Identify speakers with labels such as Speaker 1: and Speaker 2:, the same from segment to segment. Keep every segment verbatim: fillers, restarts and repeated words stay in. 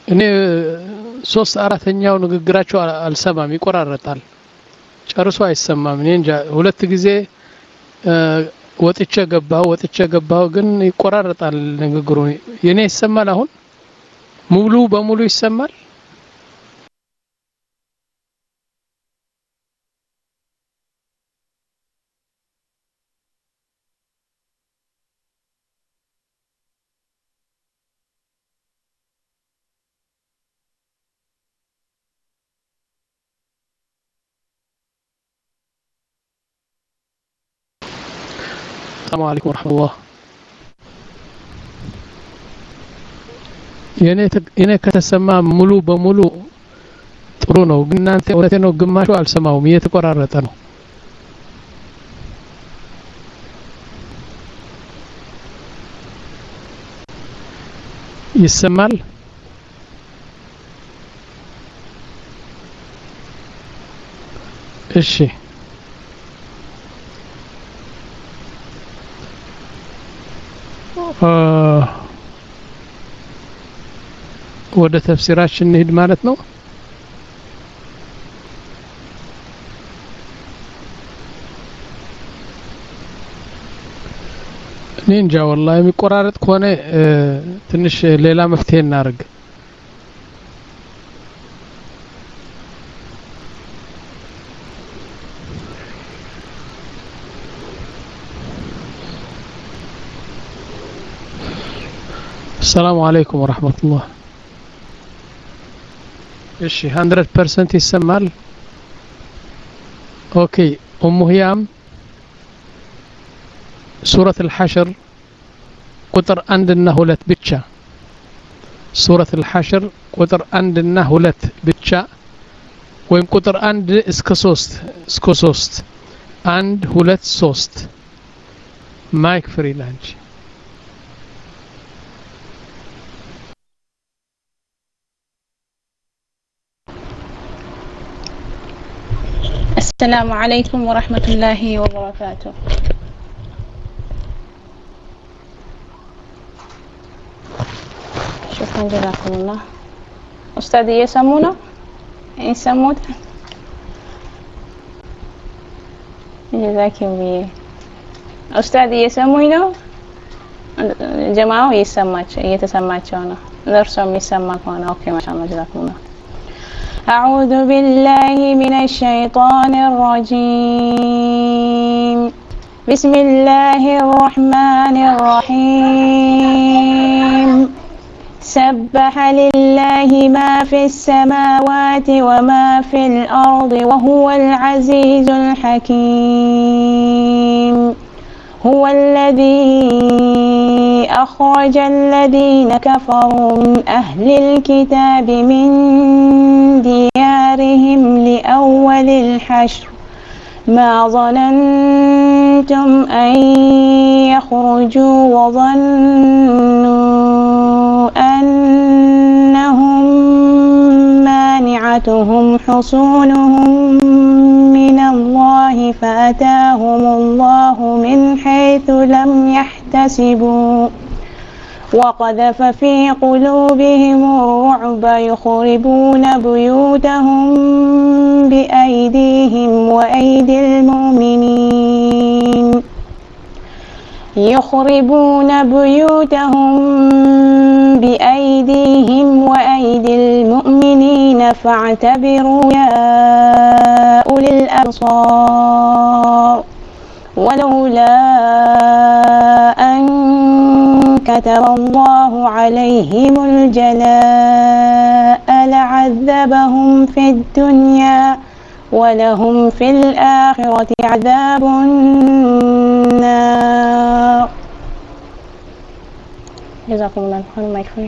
Speaker 1: እኔ ሶስት አራተኛው ንግግራቸው አልሰማም ይቆራረጣል ጨርሶ አይሰማም እኔ እንጃ ሁለት ጊዜ ወጥቼ ገባው ወጥቼ ገባው ግን ይቆራረጣል ንግግሩ የኔ ይሰማል አሁን ሙሉ በሙሉ ይሰማል السلام عليكم ورحمة الله የኔ የኔ ከተሰማ ሙሉ በሙሉ ጥሩ ነው ግን እናንተ እውነቴ ነው ግማሹ አልሰማውም እየተቆራረጠ ነው ይሰማል እሺ ወደ ተፍሲራችን እንሂድ ማለት ነው እንጃ والله የሚቆራረጥ ከሆነ ትንሽ ሌላ መፍትሄ እናርግ السلام عليكم ورحمة الله እሺ مية بالمية ይሰማል ኦኬ ኡሙ ህያም سورة الحشر ቁጥር አንድ እና ሁለት ብቻ سورة الحشر ቁጥር አንድ እና ሁለት ብቻ ወይም ቁጥር አንድ እስከ ሶስት እስከ ሶስት አንድ ሁለት ሶስት ማይክ ፍሪላንች
Speaker 2: السلام عليكم ورحمة الله وبركاته شكرا جزاكم الله أستاذي يسمونا يسموت جزاكم الله أستاذي يسمونا جماعة يسمعش يتسمعشونا درسهم يسمعكونا أوكي ما شاء الله جزاكم الله أعوذ بالله من الشيطان الرجيم بسم الله الرحمن الرحيم سبح لله ما في السماوات وما في الأرض وهو العزيز الحكيم هو الذي أخرج الذين كفروا من أهل الكتاب من ديارهم لأول الحشر ما ظننتم أن يخرجوا وظنوا أنهم مانعتهم حصونهم من الله فأتاهم الله من حيث لم يحتسبوا وقذف في قلوبهم الرعب يخربون بيوتهم بأيديهم وأيدي المؤمنين يخربون بيوتهم بأيديهم وأيدي المؤمنين فاعتبروا يا أولي الأبصار ولولا أن كتب الله عليهم الجلاء لعذبهم في الدنيا ولهم في الآخرة عذاب النار جزاكم الله خير ما يكفي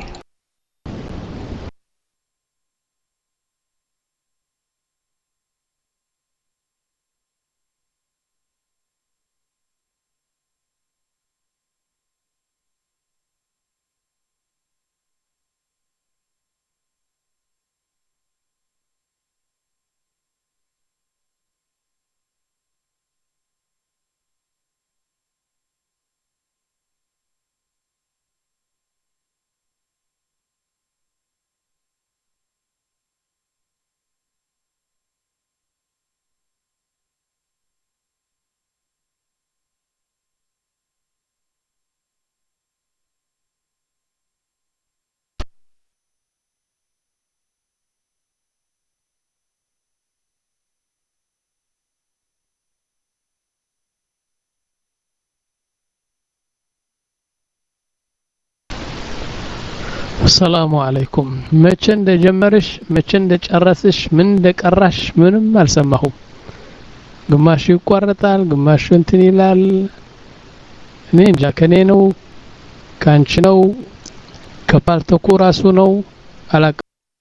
Speaker 1: السلام عليكم መቼ እንደጀመርሽ መቼ እንደጨረስሽ ምን እንደቀራሽ ምንም አልሰማሁም ግማሽ ይቋረጣል ግማሽ እንትን ይላል እኔ እንጃ ከኔ ነው ካንቺ ነው ከፓርቶኩ ራሱ ነው አላቅ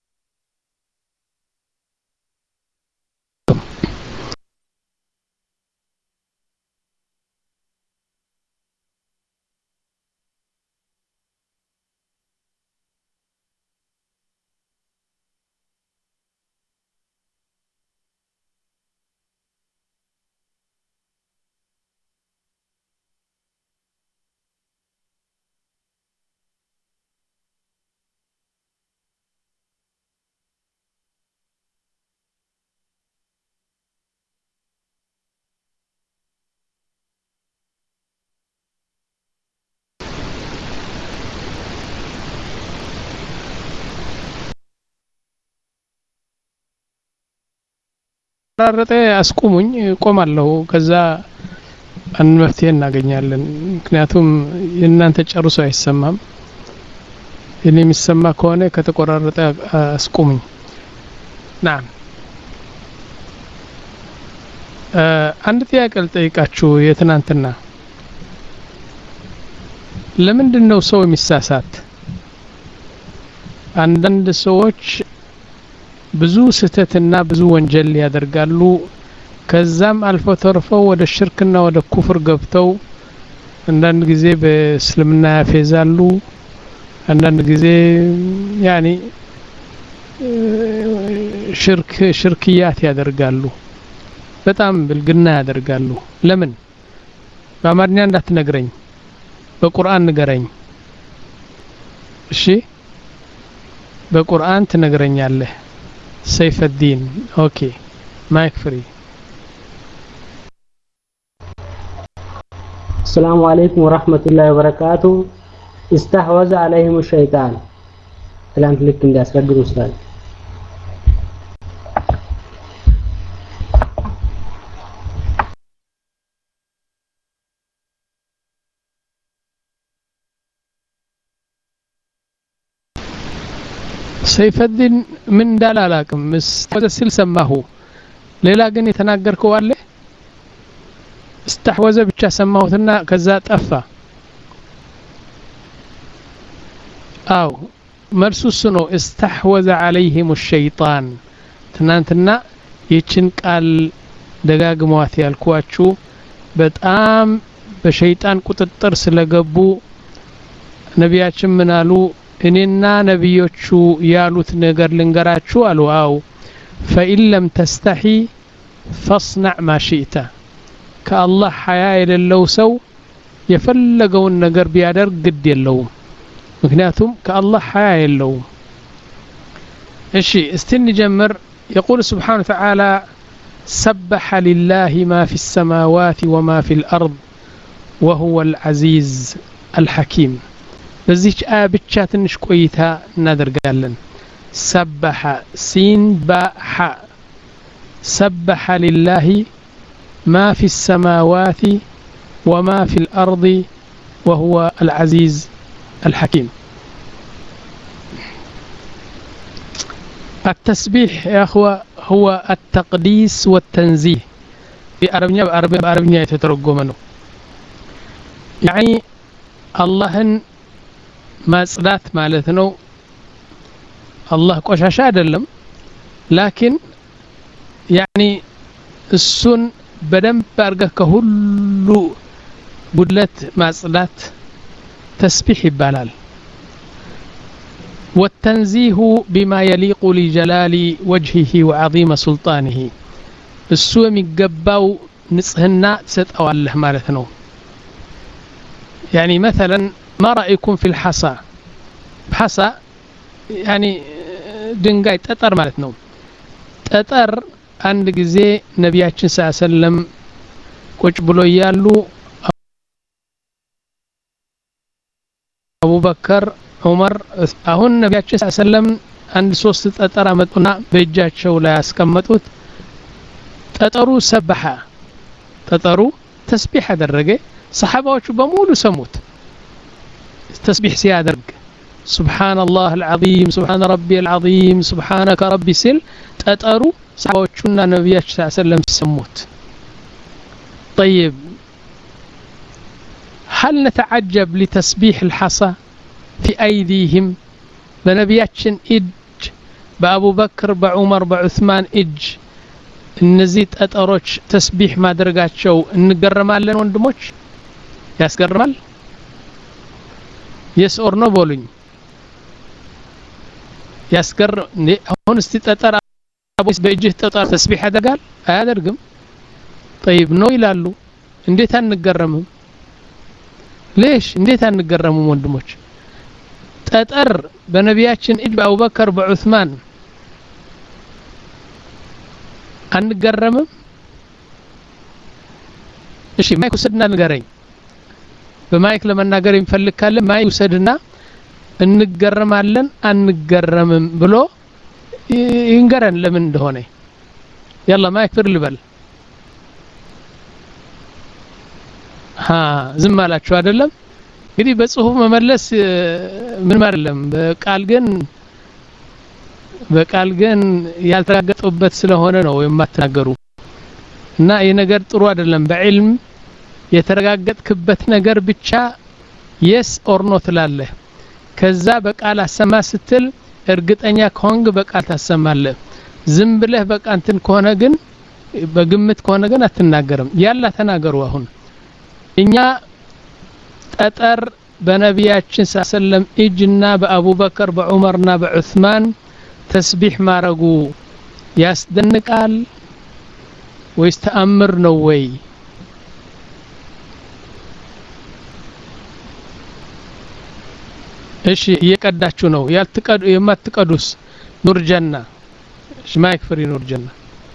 Speaker 1: ተራረጠ አስቁሙኝ ቆማለሁ ከዛ አንድ መፍትሄ እናገኛለን ምክንያቱም የእናንተ ጨርሶ አይሰማም እኔ የሚሰማ ከሆነ ከተቆራረጠ አስቁሙኝ ናም አንድ ጥያቄ ልጠይቃችሁ የትናንትና ለምንድነው ሰው የሚሳሳት አንዳንድ ሰዎች ብዙ ስተትና ብዙ ወንጀል ያደርጋሉ ከዛም አልፎ ተርፈው ወደ ሽርክና ወደ ኩፍር ገብተው አንዳንድ ጊዜ በእስልምና ያፌዛሉ አንዳንድ ጊዜ ያኒ ሽርክ ሽርክያት ያደርጋሉ በጣም ብልግና ያደርጋሉ ለምን በአማርኛ እንዳትነግረኝ በቁርአን ንገረኝ እሺ በቁርአን ትነግረኛለህ سيف الدين اوكي مايك فري
Speaker 3: السلام عليكم ورحمة الله وبركاته استحوذ عليهم الشيطان كلام لك عندي أسرق أستاذ
Speaker 1: سيف الدين من دلالكم مستوذ سماه ليلا ግን የተናገርከው አለ استحوذ ብቻ ሰማሁትና ከዛ ጠፋ አው መልሱስ ነው استحوذ عليهم الشيطان ትናንትና ይችን ቃል ደጋግመዋት ያልኳችሁ በጣም በሸይጣን ቁጥጥር ስለገቡ ነቢያችን ምን አሉ እኔና ነብዮቹ ያሉት ነገር ልንገራችሁ አሉ አው فإن لم تستحي فاصنع ما شئت كالله حياء የሌለው ሰው የፈለገውን ነገር ቢያደርግ ግድ የለውም ምክንያቱም ከአላህ حياء የለውም እሺ እስቲ እንጀምር يقول سبحانه وتعالى سبح لله ما في السماوات وما في الأرض وهو العزيز الحكيم በዚህች አያ ብቻ ትንሽ ቆይታ እናደርጋለን ሰበሐ ሲን ባሐ ሰበሐ ሊላሂ ማ ፊ السماوات وما في الأرض وهو العزيز الحكيم التسبيح يا أخوة هو التقديس والتنزيه في عربية بعربية بعربية يتترجمونه يعني اللهن ማጽዳት ማለት ነው አላህ ቆሻሻ አይደለም ላኪን ያኒ እሱን በደንብ አርገህ ከሁሉ ጉድለት ማጽዳት ተስቢህ ይባላል والتنزيه بما يليق لجلال وجهه وعظيم سلطانه እሱ የሚገባው ንጽህና ትሰጠዋለህ ማለት ነው يعني مثلا ما رأيكم في الحصى حصى يعني ድንጋይ ጠጠር ማለት ነው ጠጠር አንድ ጊዜ ነብያችን ሰለላሁ ዐለይሂ ወሰለም ቁጭ ብሎ ያሉ አቡበከር ዑመር አሁን ነብያችን ሰለላሁ ዐለይሂ ወሰለም አንድ ሶስት ጠጠር አመጡና በእጃቸው ላይ ያስቀመጡት ጠጠሩ ሰበሐ ጠጠሩ ተስቢህ አደረገ ሰሃባዎቹ በሙሉ ሰሙት ተስቢህ ሲያደርግ سبحان الله العظيم سبحان ربي العظيم سبحانك ربي سل تطروا صحابوچنا نبياتنا صلى الله عليه وسلم سموت طيب هل نتعجب لتسبيح الحصى في أيديهم بنبياتشن إج بأبو بكر بعمر بعثمان إج النزيت أتأروش تسبيح ما درقات شو نقرمال لن وندموش ياسقرمال يس اور نو بولين ياسقر هون استتأتر أبوس بيجه تطار تسبيح هذا قال هذا رقم طيب نو يلالو انديت هنقرمهم ليش انديت هنقرمهم وندموش تأتر بنبياتشن إج بأبو بكر بعثمان አንገረምም እሺ ማይክ ወሰድና ንገረኝ በማይክ ለመናገር የሚፈልግ ካለ ማይክ ወሰድና እንገረማለን አንገረምም ብሎ ይንገረን ለምን እንደሆነ يلا ማይክ ፍር ልበል ها ዝም አላችሁ አይደለም እንግዲህ በጽሁፍ መመለስ ምን አይደለም በቃል ግን በቃል ግን ያልተረጋገጠበት ስለሆነ ነው የማትናገሩ እና ይሄ ነገር ጥሩ አይደለም በዕልም የተረጋገጥክበት ነገር ብቻ yes or no ትላለህ ከዛ በቃል አሰማ ስትል እርግጠኛ ከሆንክ በቃል ታሰማለህ ዝም ብለህ በቃ እንትን ከሆነ ግን በግምት ከሆነ ግን አትናገርም ያላ ተናገሩ አሁን እኛ ጠጠር በነቢያችን ሰለላሁ እጅና በአቡበከር በዑመርና በዑስማን تسبيح ما رغو ياسدنقال ويس تأمر ነው ወይ እሺ እየቀዳችሁ ነው ያልተቀዱ የማትቀዱስ ኑር ጀና እሺ ማይክ ፍሪ ኑር ጀና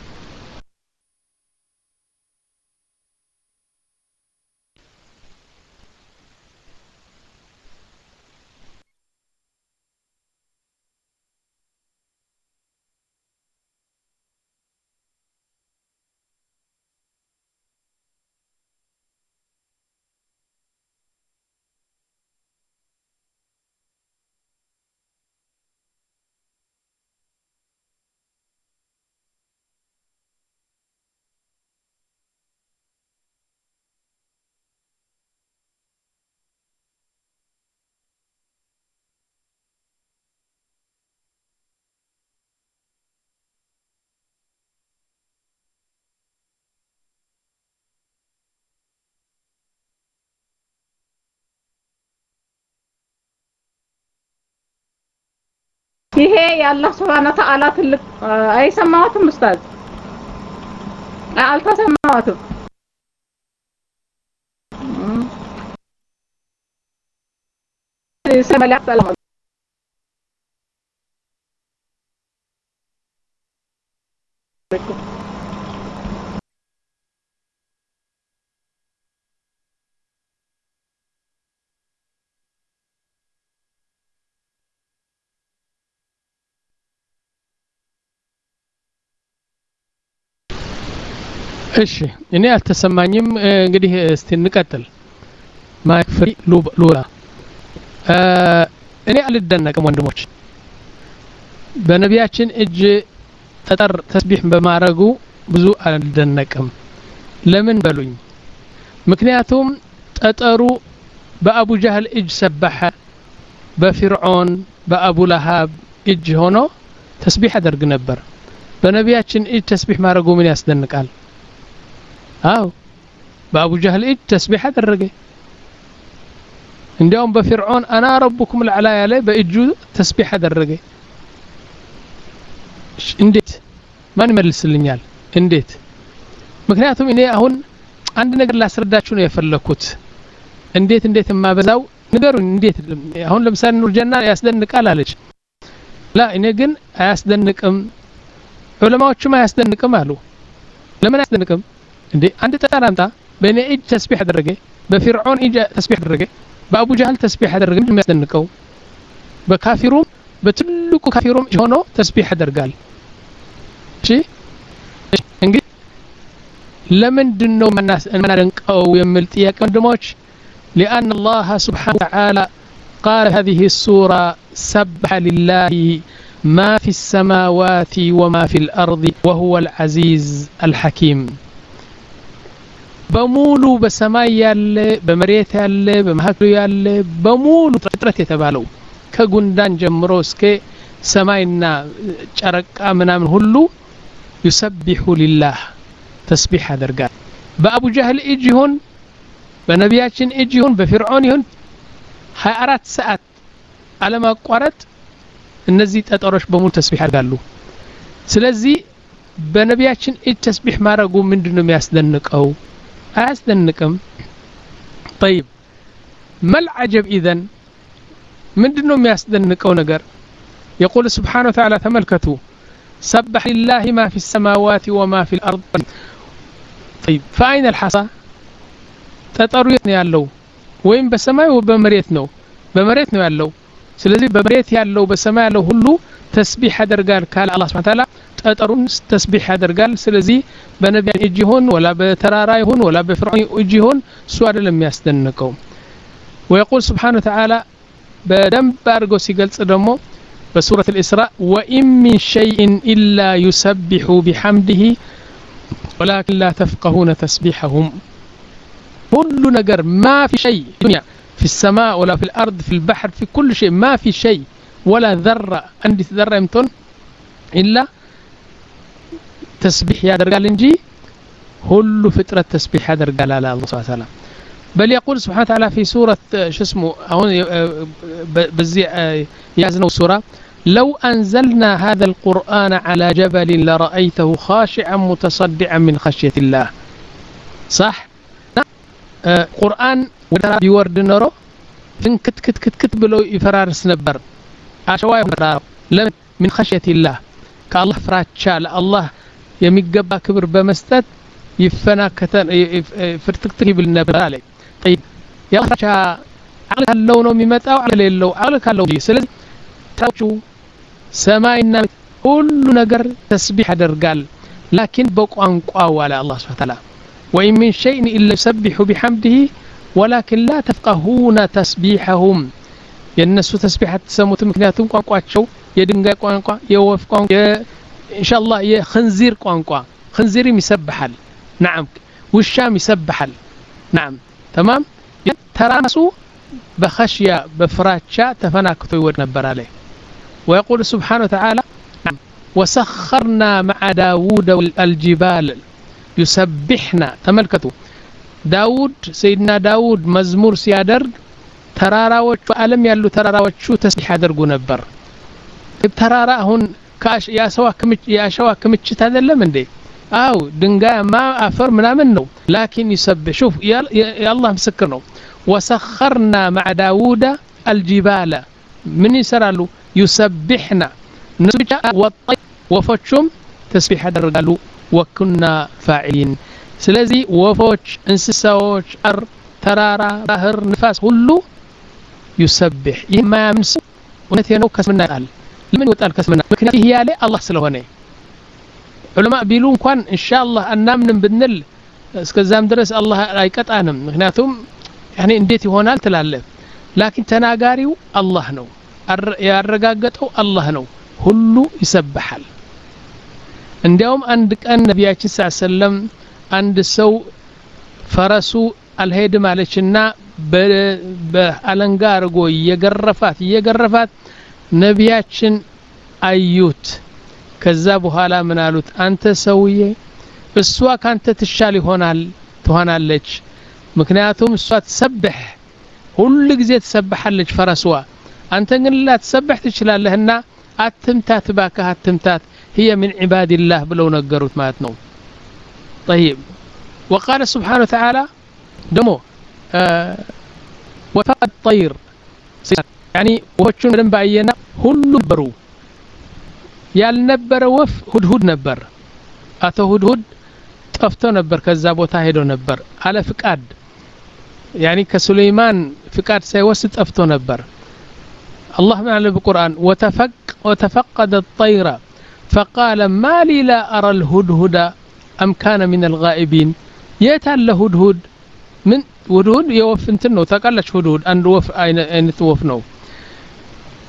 Speaker 4: ይሄ ያላህ Subhanahu Wa Ta'ala ትልቅ አይሰማዋትም ኡስታዝ አልተሰማዋትም ሰማላ ሰላም እሺ እኔ አልተሰማኝም እንግዲህ እስቲ እንቀጥል ማይክ ፍሪ ሉላ እኔ አልደነቅም ወንድሞች በነቢያችን እጅ ጠጠር ተስቢህ በማረጉ ብዙ አልደነቅም ለምን በሉኝ ምክንያቱም ጠጠሩ በአቡ ጀህል እጅ ሰበሐ በፍርዖን በአቡ ለሃብ እጅ ሆኖ ተስቢህ ያደርግ ነበር በነቢያችን እጅ ተስቢህ ማረጉ ምን ያስደንቃል አው በአቡ ጀህል እጅ ተስቢህ አደረገ እንዲያውም በፍርዖን አና ረብኩም العላ ያለ በእጁ ተስቢህ አደረገ እንዴት ማን ይመልስልኛል እንዴት ምክንያቱም እኔ አሁን አንድ ነገር ላስረዳችሁ ነው የፈለኩት እንዴት እንዴት ማበዛው ንገሩኝ እንዴት አሁን ለምሳሌ ኑር ጀና ያስደንቃል አለች ላ እኔ ግን አያስደንቅም ዑለማዎችም አያስደንቅም አሉ ለምን አያስደንቅም እንዴ አንድ ተጣራምጣ በእኔ እጅ ተስቢህ አደረገ በፍርዖን እጅ ተስቢህ አደረገ በአቡ ጀህል ተስቢህ አደረገ ምን የሚያስደንቀው በካፊሩም በትልቁ ካፊሩም ሆኖ ተስቢህ ያደርጋል እሺ እንግዲህ ለምንድነው መናደንቀው የሚል ጥያቄ ወንድሞች لأن الله سبحانه وتعالى قال هذه السورة
Speaker 1: سبح لله ما في السماوات وما في الأرض وهو العزيز الحكيم بمولو بسماء ያለ በመሬት ያለ በመሐከሉ ያለ በሙሉ ፍጥረት የተባለው ከጉንዳን ጀምሮ እስከ ሰማይና ጨረቃ ምናምን ሁሉ يسبح لله تسبيح ያደርጋል በአቡ ጀህል እጅ ይሁን በነቢያችን እጅ ይሁን በፍርዖን ይሁን ሃያ አራት ሰዓት አለማቋረጥ እነዚህ ጠጠሮች በሙሉ ተስቢህ ያደርጋሉ ስለዚህ በነቢያችን እጅ ተስቢህ ማድረጉ ምንድነው የሚያስደንቀው አያስደንቅም طيب ما العجب اذا ምንድነው የሚያስደንቀው ነገር يقول سبحانه وتعالى تملكتوا سبح لله ما في السماوات وما في الأرض طيب فأين الحصى ጠጠሩ የት ነው ያለው ወይም በሰማይ ወይ በመሬት ነው በመሬት ነው ያለው ስለዚህ በመሬት ያለው በሰማይ ያለው ሁሉ ተስቢህ ያደርጋል ካለ አላህ Subhanahu Wa Ta'ala ጠጠሩን ተስቢህ ያደርጋል ስለዚህ በነቢያን እጅ ይሁን ወላ በተራራ ይሁን ወላ በፍርዖን እጅ ይሁን እሱ አይደለም የሚያስደንቀው ويقول سبحانه وتعالى በደንብ አድርጎ ሲገልጽ ደግሞ በሱረት الإسراء وإن من شيء إلا يسبح بحمده ولكن لا تفقهون تسبيحهم كل نجر ما في شيء دنيا في السماء ولا في الأرض في البحر في كل شيء ما في شيء ولا ذرة عندي ذرة يمتن إلا تسبيح يا درجال انجي كل فترة تسبيح يا درجال على الله سبحانه وتعالى بل يقول سبحانه وتعالى في سورة شو اسمه هون بزي يازنوا سورة لو أنزلنا هذا القرآن على جبل لرأيته خاشعا متصدعا من خشية الله صح ቁርአን ወደ ቢወርድ ኖሮ ፍንክት ክት ክት ክት ብሎ ይፈራርስ ነበር አሸዋ ይፈራራው ለምን من خشية الله ከአላህ ፍራቻ ለአላህ የሚገባ ክብር በመስጠት ይፈናከተን ፍርትክት ይብል ነበር አለ طيب ያ ፍራቻ አቅል ካለው ነው የሚመጣው አቅል የለው አቅል ካለው ስለዚህ ታውጩ ሰማይና ሁሉ ነገር ተስቢህ ያደርጋል لكن በቋንቋው አለ አላህ Subhanahu Wa Ta'ala وإن من شيء إلا يسبح بحمده ولكن لا تفقهون تسبيحهم የነሱ ተስቢህ ተሰሙት ምክንያቱም ቋንቋቸው የድንጋይ ቋንቋ የወፍ ቋንቋ إن شاء الله የخنزير ቋንቋ خنزيرም ይሰብሐል نعم ውሻም ይሰብሐል نعم تمام ተራሱ بخشية بفراቻ ተፈናክቶ ይወድ ነበር አለ ويقول سبحانه وتعالى وسخرنا مع داوود الجبال يسبحنا تملكتوا داود سيدنا داود مزمور سيادرግ ተራራዎቹ ዓለም ያሉ ተራራዎቹ ተስቢህ ያደርጉ ነበር ተራራ አሁን ካሽ ያሰዋ ክምች ያሸዋ ክምችት አይደለም እንዴ አው ድንጋያማ አፈር ምናምን ነው لكن يسبح شوف يا الله مسكر ነው وسخرنا مع داوود الجبال من يسرالو يسبحنا نسبح والطير وفچم تسبيح ያደርጋሉ وكنا فاعلين ስለዚህ ወፎች እንስሳዎች አር ተራራ ባህር ንፋስ ሁሉ يسبح ይህማ ያምንስ እውነት ነው ከስምና ቃል ለምን ይወጣል ከስምና ምክንያት ይሄ ያለ አላህ ስለሆነ ዑለማ ቢሉ እንኳን ኢንሻአላህ እናምንም ብንል እስከዛም ድረስ አላህ አይቀጣንም ምክንያቱም ያኔ እንዴት ይሆናል ትላለህ لكن ተናጋሪው አላህ ነው ያረጋገጠው አላህ ነው ሁሉ ይሰብሐል እንዲያውም አንድ ቀን ነብያችን ሰለላሁ አንድ ሰው ፈረሱ አልሄድም አለችና በአለንጋ አርጎ እየገረፋት እየገረፋት ነብያችን አዩት ከዛ በኋላ ምን አሉት አንተ ሰውዬ እሷ ካንተ ትሻል ይሆናል ትሆናለች ምክንያቱም እሷ ተሰብህ ሁሉ ጊዜ ተሰብሐለች ፈረስዋ አንተ ግን ላ ተሰብህ ትችላለህና አትምታት ባካ አትምታት هي من عباد الله بلو نقروت ماتنو طيب وقال سبحانه وتعالى دمو آه وفق الطير يعني وفشون من بعينا هل برو يالنبر وف هدهد نبر أتو هدهد طفتو نبر كذابو تاهدو نبر على فقاد يعني كسليمان فقاد سيوسط طفتو نبر الله معنا بالقرآن وتفق وتفقد الطير فقال ما لي لا أرى الهدهد أم كان من الغائبين يتال هدهد من هدهد يوف انتنو تقلش هدهد أن وف أين توفنو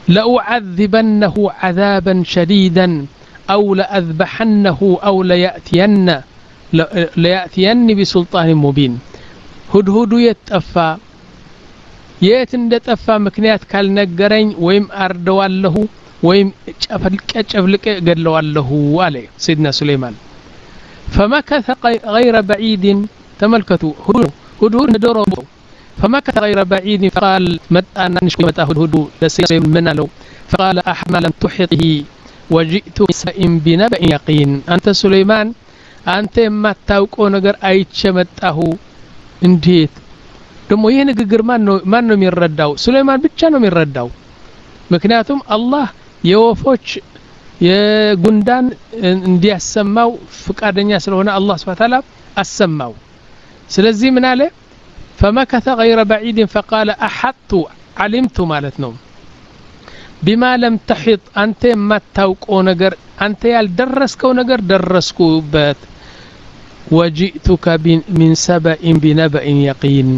Speaker 1: لأعذبنه عذابا شديدا أو لأذبحنه أو ليأتين ليأتيني بسلطان مبين هدهد يتأفى የት እንደጠፋ ምክንያት ካልነገረኝ ወይም አርደዋለሁ ወይም ጨፈልቀ ጨፍልቀ ገድለዋለሁ አለ ሰይድና ሱለይማን فمكث غير بعيد تملكتوا هدهد هدهد ندورو فمكث غير بعيد فقال متى نشكو متى هدهد لسيم منالو فقال أحما لم تحطه وجئت بنبأ يقين أنت سليمان أنت ما تاوقو ነገር አይቼ መጣሁ እንዴት ደሞ ይሄ ንግግር ማን ነው ማን ነው የሚረዳው ሱለይማን ብቻ ነው የሚረዳው ምክንያቱም አላህ የወፎች የጉንዳን እንዲያሰማው ፍቃደኛ ስለሆነ አላህ Subhanahu Wa Ta'ala አሰማው ስለዚህ ምን አለ فمكث غير بعيد فقال احط علمت ማለት ነው بما لم تحط انت ما ታውቀው ነገር አንተ ያልደረስከው ነገር ደረስኩበት وجئتك من سبأ بنبأ يقين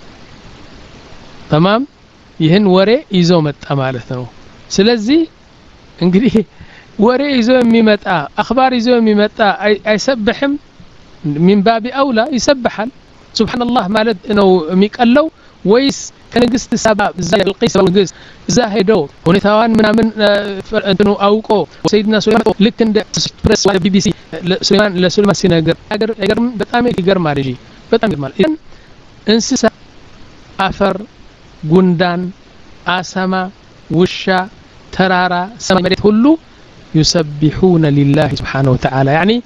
Speaker 1: تمام ይህን ወሬ ይዞ መጣ ማለት ነው ስለዚህ እንግዲህ ወሬ ይዞ የሚመጣ አخبار ይዞ የሚመጣ አይሰብህም من باب اولى يسبحال سبحان الله ማለት ነው የሚቀለው ወይስ ከንግስት ሰባ ዘልቂስ ወንግስ ዛሄዶ ሁኔታዋን ምናምን እንትኑ አውቆ ሰይድና ሱለይማን ልክ እንደ ኤክስፕረስ ወደ ቢቢሲ ለሱለይማን ለሱለይማን ሲነገር አገር አይገርም በጣም ይገርማል እንጂ በጣም ይገርማል እንስሳ አፈር ጉንዳን አሰማ ውሻ ተራራ ሰማይ መሬት ሁሉ يسبحون لله سبحانه وتعالى يعني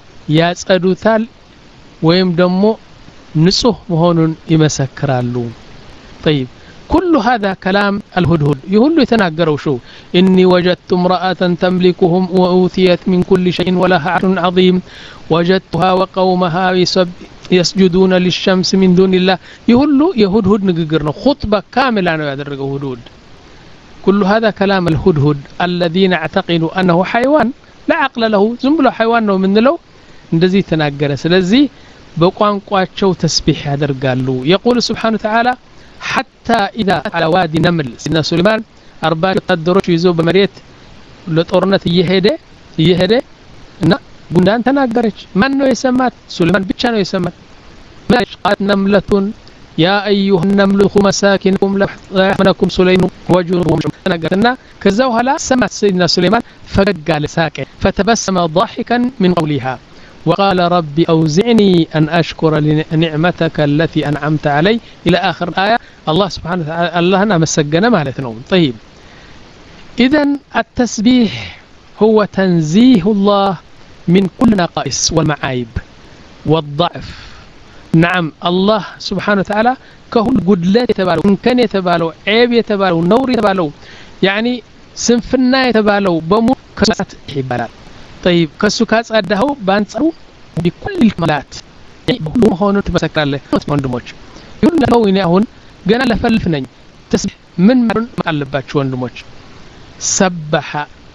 Speaker 1: ያጸዱታል ወይም ደግሞ ንጹህ መሆኑን ይመሰክራሉ طيب كل هذا كلام الهدهد يقول يتناغروا شو اني وجدت امراه تملكهم واوتيت من كل شيء ولها عرش عظيم وجدتها وقومها يسجدون للشمس من دون الله يقول يهدهد نغغرنا خطبه كامله ነው ያደረገው هدهد كل هذا كلام الهدهد الذين اعتقدوا انه حيوان لا عقل له ዝም ብሎ حيوان ነው ምንለው እንደዚህ ተናገረ ስለዚህ በቋንቋቸው ተስቢህ ያደርጋሉ يقول سبحانه وتعالى حتى اذا على وادي نمل سيدنا سليمان أربع ወታደሮች ይዞ በመሬት ለጦርነት እየሄደ እየሄደ እና ጉንዳን ተናገረች ማን ነው የሰማት سليمان ብቻ ነው የሰማት قالت نملة يا ايها النمل ادخلوا مساكنكم لا يحزنكم سليمان وجنوده تناغرنا كذا وهلا سمعت سيدنا سليمان فقال ساق فتبسم ضاحكا من قولها وقال ربي أوزعني أن أشكر لنعمتك التي أنعمت علي إلى آخر آية الله سبحانه وتعالى الله أنا مسجنا مالتنا طيب إذن التسبيح هو تنزيه الله من كل نقائص والمعايب والضعف نعم الله سبحانه وتعالى كهول قدلات يتبالو إن كان يتبالو عيب يتبالو نور يتبالو يعني سنفنا يتبالو بمو كسات حبالات طيب كسوكات أدهو بانصرو بكل الكمالات يعني بقولوا هون تمسكر له وندموش يقول لو إني هون جنا لفلفني تسبح من مرن مقلبات شو وندموش سبح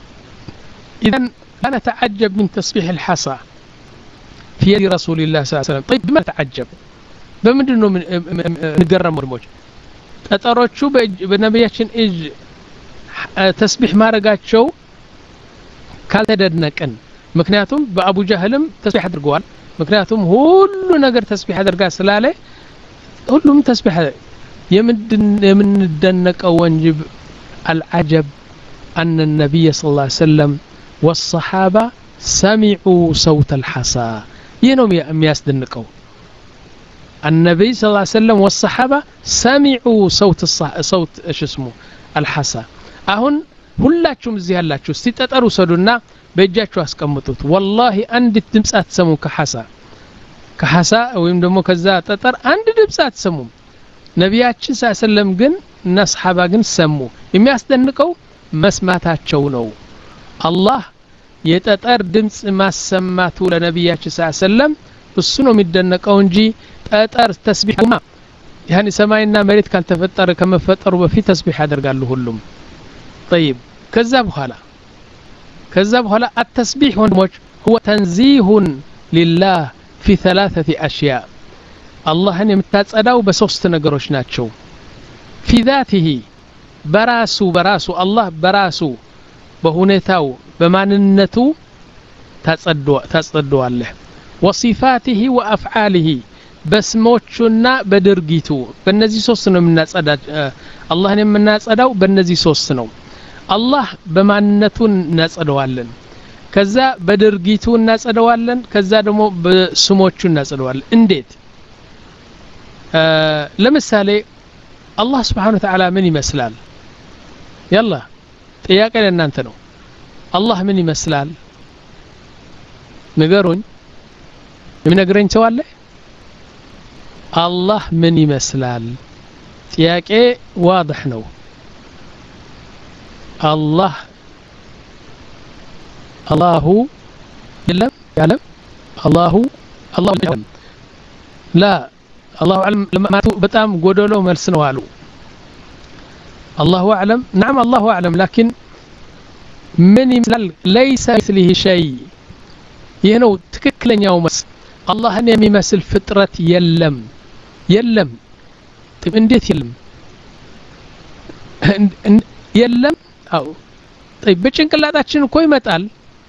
Speaker 1: إذن أنا أتعجب من تسبيح الحصى في يد رسول الله صلى الله عليه وسلم طيب بما تعجب بمدنه من نقرم وندموش أتروت شو بنبياتشن إج تسبيح ما رجعت شو ካልተደነቀን ምክንያቱም በአቡ ጀህልም ተስቢህ አድርጓል ምክንያቱም ሁሉ ነገር ተስቢህ አድርጋ ስላለ ሁሉም ተስቢህ የምንድን የምንደነቀው ወንጅብ العجب أن النبي صلى الله عليه وسلم والصحابة سمعوا صوت الحصى ينوم يسدنقوا النبي صلى الله عليه وسلم والصحابة سمعوا صوت الصح... صوت ايش اسمه الحصى አሁን ሁላችሁም እዚህ ያላችሁ ሲጠጠሩ ሰዱና በእጃችሁ አስቀምጡት والله አንድ ድምጽ አትሰሙ ከሐሳ ከሐሳ ወይም ደግሞ ከዛ ጠጠር አንድ ድምጽ አትሰሙ ነብያችን ሰለላሁ ግን እና ሱሐባ ግን ሰሙ የሚያስደንቀው መስማታቸው ነው አላህ የጠጠር ድምጽ ማሰማቱ ለነብያችን ሰለላሁ እሱ ነው የሚደነቀው እንጂ ጠጠር ተስቢህማ يعني ሰማይና መሬት ካልተፈጠረ ከመፈጠሩ በፊት ተስቢህ ያደርጋሉ ሁሉም طيب كذا بخلا كذا بخلا التسبيح هو تنزيه لله في ثلاثة أشياء الله أن يمتازداو بسوست نغروش ناتشو في ذاته
Speaker 4: በራሱ በራሱ አላህ በራሱ በሁኔታው በማንነቱ ታጸደዋለህ ወሲፋቲሂ ወአፍዓሊሂ በስሞቹና በድርጊቱ በእነዚህ ሶስት ነው የምናጸዳ አላህን የምናጸዳው በእነዚህ ሶስት ነው አላህ በማንነቱ እናጸደዋለን ከዛ በድርጊቱ እናጸደዋለን ከዛ ደግሞ በስሞቹ እናጸደዋለን እንዴት ለምሳሌ አላህ Subhanahu Wa Ta'ala ምን ይመስላል ያላ ጥያቄ ለእናንተ ነው አላህ ምን ይመስላል ንገሩኝ የሚነግረኝ ሰው አለ አላህ ምን ይመስላል ጥያቄ واضح ነው አላህ አላሁ يعلم يعلم الله الله يعلم لا الله أعلم لما بتام قدولو ملسنو قالوا الله أعلم نعم الله أعلم لكن من يمثل ليس مثله شيء ينو تككلن يوم الله أن يمثل فطرة يلم يلم طيب انديت يلم يلم أو طيب بچنقلاتاችን እኮ ይመጣል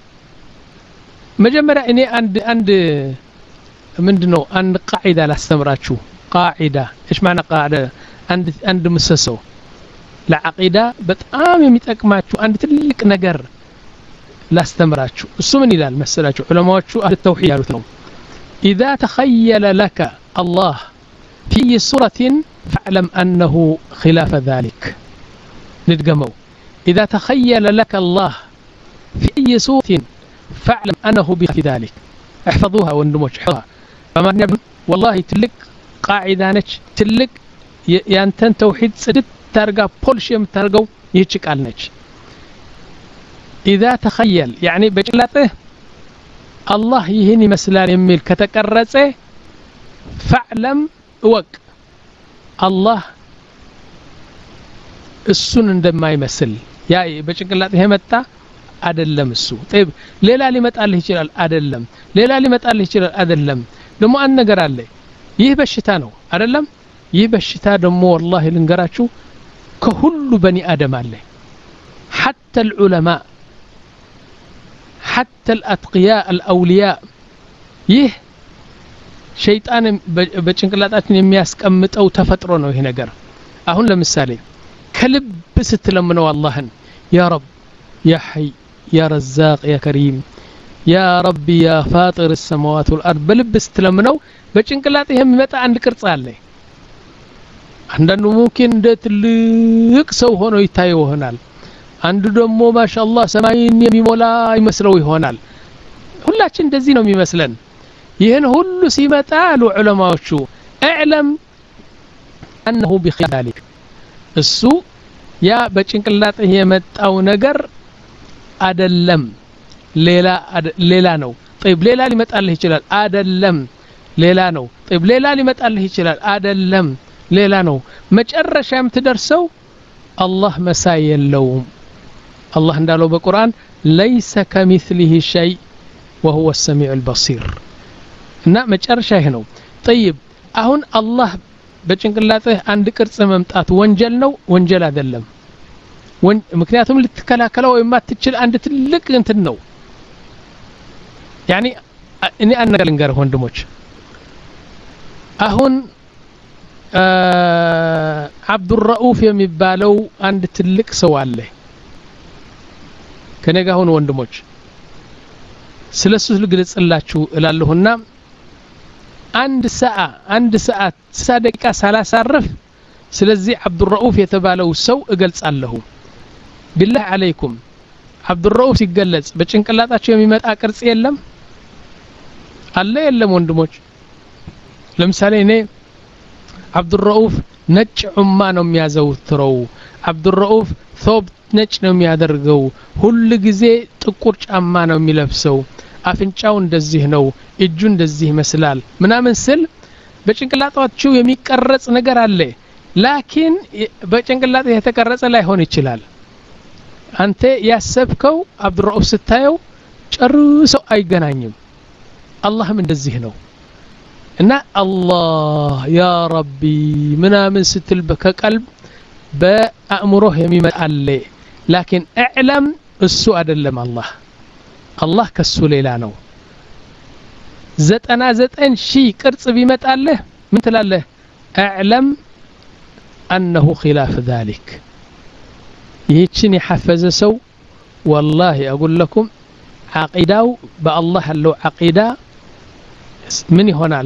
Speaker 4: መጀመሪያ እኔ አንድ አንድ ምንድነው አንድ ቃዒዳ ላስተምራችሁ ቃዒዳ ايش معنى قاعده አንድ አንድ ምሰሶ ለዓቂዳ በጣም የሚጠቅማችሁ አንድ ትልቅ ነገር ላስተምራችሁ እሱ ምን ይላል መሰላችሁ ዑለማዎቹ አህለ ተውሂድ ያሉት ነው اذا تخيل لك الله في صورة فاعلم انه خلاف ذلك ندقموا اذا تخيل لك الله في اي صورة فاعلم انه بخلاف ذلك احفظوها وندموش احفظوها فما والله تلك قاعده ነች ትልቅ ያንተን ተውሂድ ጽድት ታርጋ ፖሊሽ የምታርገው ይህች ቃል ነች اذا تخيل يعني በጭላጥህ አላህ ይህን ይመስላል የሚል ከተቀረጸ فاعلم ወቅ አላህ እሱን እንደማይመስል ያ በጭንቅላትህ የመጣ አይደለም እሱ طيب ሌላ ሊመጣልህ ይችላል አይደለም ሌላ ሊመጣልህ ይችላል አይደለም ደሞ አንድ ነገር አለ ይህ በሽታ ነው አይደለም ይህ በሽታ ደሞ والله ልንገራችሁ ከሁሉ በኒ አደም አለ حتى العلماء حتى الاتقياء الاولياء ይህ ሸይጣን በጭንቅላታችን የሚያስቀምጠው ተፈጥሮ ነው ይሄ ነገር አሁን ለምሳሌ ከልብ ስትለምነው አላህን ያ ረብ ያ ሐይ ያ ረዛቅ ያ ከሪም ያ ረቢ ያ ፋጢር السماوات والارض በልብ ስትለምነው በጭንቅላት ይሄ የሚመጣ አንድ ቅርጽ አለ አንዳንዱ ሙምኪን እንደ ትልቅ ሰው ሆኖ ይታየው ይሆናል አንዱ ደግሞ ማሻአላህ ሰማይን የሚሞላ ይመስለው ይሆናል ሁላችን እንደዚህ ነው የሚመስለን ይሄን ሁሉ ሲመጣ አሉ ዑለማዎቹ اعلم انه بخلاف እሱ ያ በጭንቅላት የመጣው ነገር አይደለም ሌላ ሌላ ነው طيب ሌላ ሊመጣልህ ይችላል አይደለም ሌላ ነው طيب ሌላ ሊመጣልህ ይችላል አይደለም ሌላ ነው መጨረሻም ትደርሰው አላህ መሳይ የለውም አላህ እንዳለው በቁርአን ليس كمثله شيء وهو السميع البصير እና መጨረሻ ይሄ ነው طيب አሁን አላህ በጭንቅላትህ አንድ ቅርጽ መምጣት ወንጀል ነው ወንጀል አይደለም ምክንያቱም ልትከላከለው የማትችል አንድ ትልቅ እንትን ነው يعني እኔ አንድ ነገር ልንገርህ ወንድሞች አሁን አብዱራኡፍ የሚባለው አንድ ትልቅ ሰው አለ ከነጋ ሆነ ወንድሞች ስለሱ ልግለጽላችሁ እላለሁና አንድ ሰዓት አንድ ሰዓት ሰደቂቃ ሳላሳርፍ ስለዚህ አብዱራኡፍ የተባለው ሰው እገልጻለሁ بالله عليكم አብዱራኡፍ ሲገለጽ በጭንቅላታቸው የሚመጣ ቅርጽ የለም አለ የለም ወንድሞች ለምሳሌ እኔ አብዱራኡፍ ነጭ ዑማ ነው የሚያዘውትረው አብዱራኡፍ ثوب ነጭ ነው የሚያደርገው ሁሉ ጊዜ ጥቁር ጫማ ነው የሚለብሰው አፍንጫው እንደዚህ ነው እጁ እንደዚህ ይመስላል ምናምን ስል በጭንቅላታቸው የሚቀረጽ ነገር አለ ላኪን በጭንቅላት የተቀረጸ ላይሆን ይችላል አንተ ያሰብከው አብዱራኡፍ ስታየው ጨርሶ አይገናኝም አላህም እንደዚህ ነው እና አላህ ያ ረቢ ምናምን ስትል በቀልብ أأمره يميمة عليه لكن اعلم السوء أدلم الله الله كالسو ليلانو زت أنا زت أن شي كرت بيمة عليه مثل الله اعلم أنه خلاف ذلك يتشني حفز سو والله أقول لكم عقيداو بالله اللو عقيدة من هونال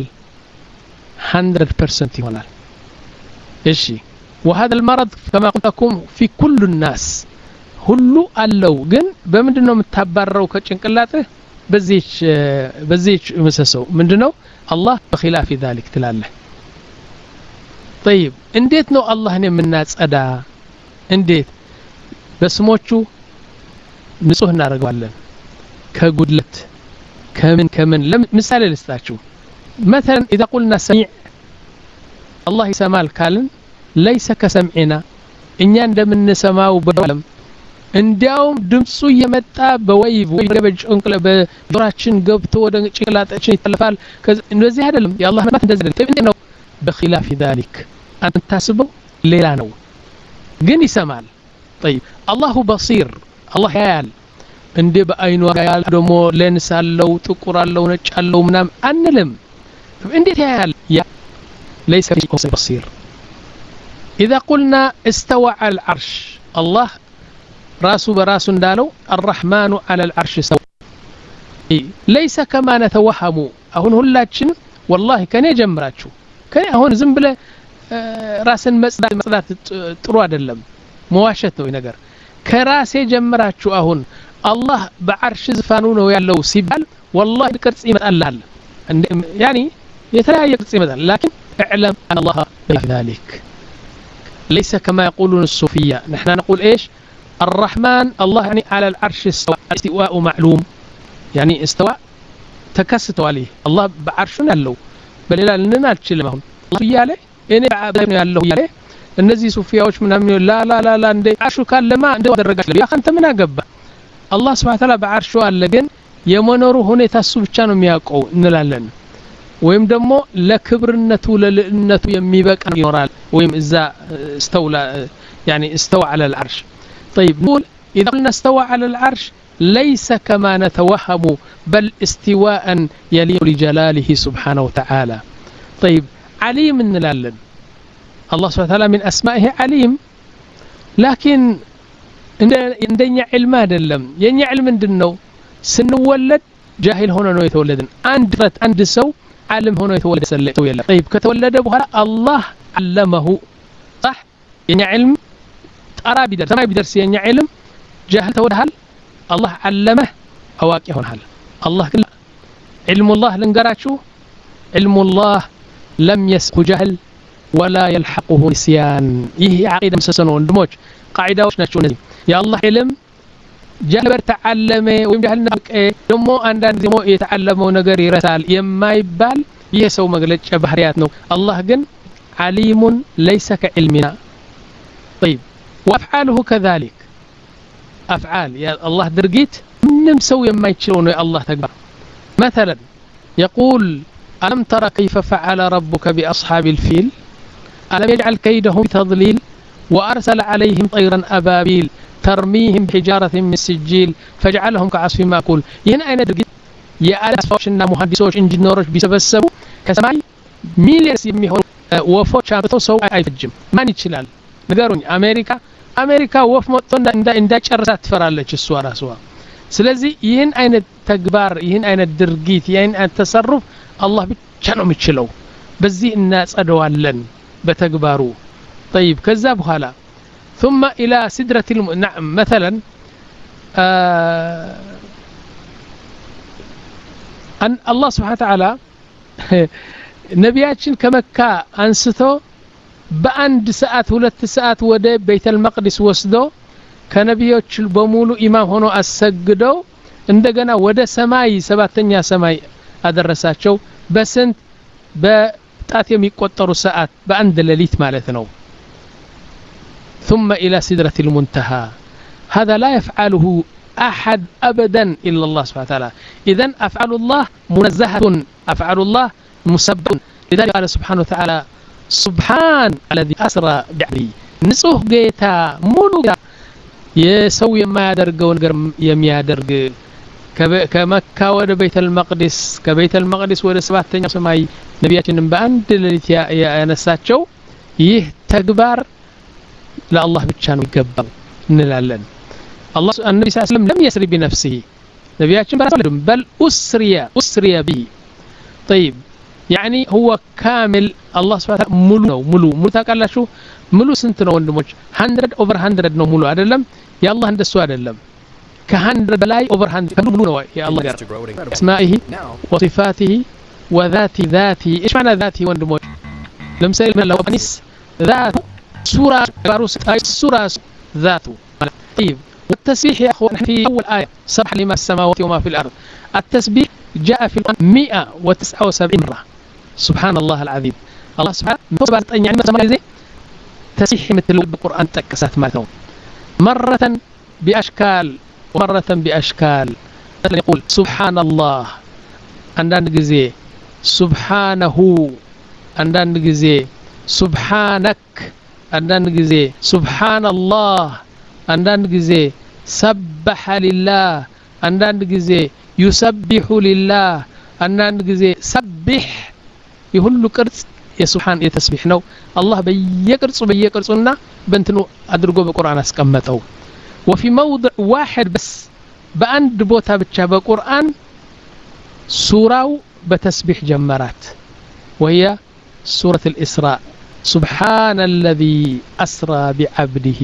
Speaker 4: مية بالمية هونال إيشي وهذا المرض كما قلت لكم في كل الناس ሁሉ አለው ግን በምንድነው የምታባረረው ከጭንቅላትህ በዚህች በዚህች መሰሰው ምንድነው አላህ በخلاف ذلك ትላለህ طيب እንዴት ነው አላህን የምናጸዳ እንዴት በስሞቹ ንጹህ እናደርጋለን ከጉድለት ከምን ከምን ለምሳሌ ልስጣችሁ مثلا اذا قلنا سميع الله يسمعል ካልን ليس كسمعنا እኛ እንደምንሰማው በደም እንዲያውም ድምጹ እየመጣ በወይቭ ወይ በጭንቅላ በጆራችን ገብቶ ወደ ጭንቅላታችን ይተላለፋል እንደዚህ አይደለም የአላህ ማለት እንደዚህ አይደለም ነው بخلاف ذلك አንተ ታስበው ሌላ ነው ግን ይሰማል طيب الله بصير الله ያያል እንደ በአይኑ ያያል ደሞ ሌንስ አለው ጥቁር አለው ነጭ አለው ምናም አንልም እንዴት ያያል ليس بصير إذا قلنا استوى على العرش الله راسه براس دالو الرحمن على العرش استوى ليس كما نتوهم أهون هلاتشن والله كان يجمراتشو كان أهون زنبله راسن مصدات مصدات ጥሩ አይደለም መዋሸት ነው ነገር ከራስ የጀመራችሁ አሁን الله بعرش زفانو ነው ያለው ሲባል والله ቅርጽ ይመጣልሃል يعني የተለያየ ቅርጽ ይመጣል لكن اعلم أن الله بذلك ليس كما يقولون الصوفية نحن نقول إيش الرحمن الله يعني على العرش استوى استواء معلوم يعني استوى تكست عليه الله بعرشنا له بل لا لنا نتكلمهم الله ياله እኔ አብዛኝ ያለው ያለ እነዚህ ሱፊያዎች ምናምን ላ ላ ላ ላ እንደ አርሹ ካለማ እንደ ወደረጋች ያ ካንተ ምን አገባ አላህ Subhanahu Ta'ala በአርሹ አለ ግን የመኖሩ ሁኔታ እሱ ብቻ ነው የሚያውቀው እንላለን ወይም ደግሞ ለክብርነቱ ለልዕልነቱ የሚበቃ ይኖራል ወይም እዛ استولى يعني استوى على العرش طيب نقول إذا قلنا استوى على العرش ليس كما نتوهم بل استواء يليق لجلاله سبحانه وتعالى طيب عليم نلالن الله سبحانه وتعالى من أسمائه عليم لكن عندنا علم አይደለም የኛ علم ምንድነው ስንወለድ ጃሂል ሆኖ ነው የተወለድን አንድ ፍረት አንድ ሰው ዓለም ሆኖ የተወለደ ሰው የለም طيب ከተወለደ በኋላ አላህ علمه صح የኛ علم ጠራ ቢደርስ ሰማይ ቢደርስ የኛ علم ጃሂል ተወልደሃል አላህ علمه አዋቂ ሆነሃል አላህ ግን علم الله ልንገራችሁ علم الله لم يسق جهل ولا يلحقه نسيان ይህ عقيده مسسنو ወንድሞች ቃዒዳዎች ናቸው እነዚህ يا الله علم ጀህበር ተዓለመ ወይም ጀህል ነቀ ደሞ አንዳንድ ደሞ የተዓለመው ነገር ይረሳል የማይባል ይሄ ሰው መግለጫ ባህሪያት ነው አላህ ግን عليم ليس كعلمنا طيب وافعاله كذلك افعال يا الله درجيت ምንም ሰው የማይችለው ነው አላህ ተግባር مثلا يقول ألم ترى كيف فعل ربك بأصحاب الفيل ألم يجعل كيدهم تضليل وأرسل عليهم طيرا أبابيل ترميهم بحجارة من سجيل فجعلهم كعصف مأكول هنا أين درجت يا ألفوشنا مهندسوش إنجنيروش بيسبسبوا كسماي مليارس يميهون وفوت شامتو سو أيفجم ما نتشلال نقاروني أمريكا أمريكا وف مطن إندا إندا شرسات فرالج السوارة سوا سلازي يهن أين تكبار يهن أين درجيت يهن أين تصرف الله بيتشانو متشلو بزي الناس أدوالن بتكبارو طيب كذاب خلا ثم إلى سدرة الم... نعم مثلا آه... أن الله سبحانه وتعالى نبياتشن كمكة أنستو بأند ساعات ولت ساعات ودي بيت المقدس وسدو كنبياتش بمولو إمام هنو أسجدو عندنا ودا سماي سبعتنيا سماي أدرساتشو بسنت بتاعت يميقطروا ساعات بأند لليت مالتنو ثم إلى سدرة المنتهى هذا لا يفعله أحد أبدا إلا الله سبحانه وتعالى إذن أفعال الله منزهة أفعال الله مسبح لذلك قال سبحانه وتعالى سبحان الذي أسرى بعبده ንጹህ ጌታ ሙሉ የሰው የማያደርገው ነገር የሚያደርግ ከመካ ወደ ቤተል መቅደስ ከቤተል መቅደስ ወደ ሰባተኛው ሰማይ ነቢያችንን በአንድ ሌሊት ያነሳቸው ይህ ተግባር ለአላህ ብቻ ነው ይገባው እንላለን አላህ النبي صلى الله عليه وسلم لم يسري بنفسه ነቢያችን በራሳቸው بل أسري أسري به طيب يعني هو كامل الله سبحانه وتعالى ሙሉ ነው ሙሉ ሙሉ ታውቃላችሁ ሙሉ ስንት ነው ወንድሞች one hundred over one hundred ነው ሙሉ አይደለም ያላህ እንደሱ አይደለም كهندر بلاي over hundred كله ملونه يا الله قال اسمائه وصفاته وذات ذاته ايش معنى ذاته وندموج لمثال من لو انيس ذات سوره باروس اي سوره ذاته طيب والتسبيح يا اخوان في اول ايه سبح لما السماوات وما في الارض التسبيح جاء في القران مئة وتسعة وسبعين مره سبحان الله العظيم الله سبحانه وتعالى يعني مثلا زي تسبيح مثل القران تكسات مالته مره باشكال ومرة بأشكال مثلا يقول سبحان الله عندنا جزء سبحانه عندنا جزء سبحانك عندنا جزء سبحان الله عندنا جزء سبح لله عندنا جزء يسبح لله عندنا جزء سبح يقول له كرت يا سبحان يا تسبيح نو الله بيكرت وبيكرتنا بنتنو أدرجوا بالقرآن أسكمتوا وفي موضع واحد بس بأند بوتا بتشا بالقرآن سورة بتسبيح جمرات وهي سورة الإسراء سبحان الذي أسرى بعبده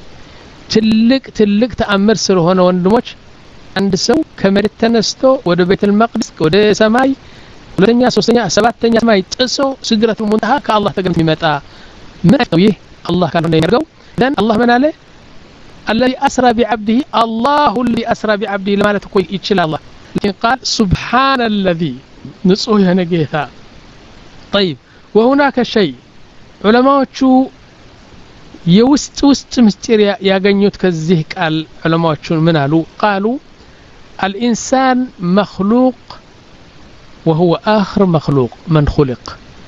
Speaker 4: تلك تلك تأمر سر هنا وندمج عند سو كمرت تنستو وده بيت المقدس وده سماي ولنيا سوسنيا سبات تنيا سماي تسو سدرة المنتهى كالله تقدم في متى من أكتويه الله كان هنا يرجو إذن الله من عليه الذي أسرى بعبده الله اللي أسرى بعبده لما لا تقول إيش الله لكن قال سبحان الذي نصوه نجيثا طيب وهناك شيء علماء شو يوست وست مستيريا يا جنيوت كالزهك العلماء شو منالو قالوا الإنسان مخلوق وهو آخر مخلوق من خلق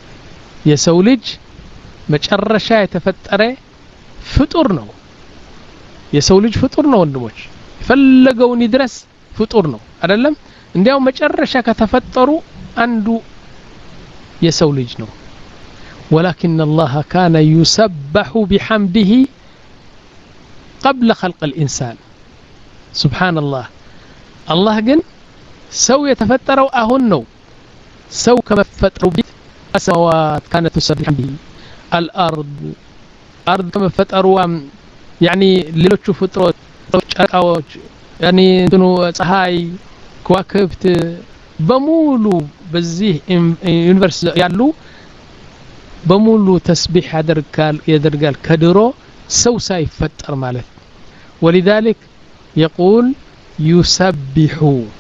Speaker 4: يسولج مجرشا يتفتره فطرنه የሰው ልጅ ፍጡር ነው ወንድሞች ፈለገውን ይድረስ ፍጡር ነው አይደለም እንዲያው መጨረሻ ከተፈጠሩ አንዱ የሰው ልጅ ነው ولكن الله كان يسبح بحمده قبل خلق الإنسان سبحان الله الله ግን ሰው የተፈጠረው አሁን ነው ሰው ከመፈጠሩ በፊት السماوات كانت تسبح بحمده الأرض أرض ከመፈጠሩ يعني ሌሎቹ ፍጥሮች ጨረቃዎች يعني እንትኑ ፀሐይ ከዋክብት በሙሉ በዚህ ዩኒቨርስ ያሉ በሙሉ ተስቢህ ያደርጋል ያደርጋል ከድሮ ሰው ሳይፈጠር ማለት ولذلك يقول يسبح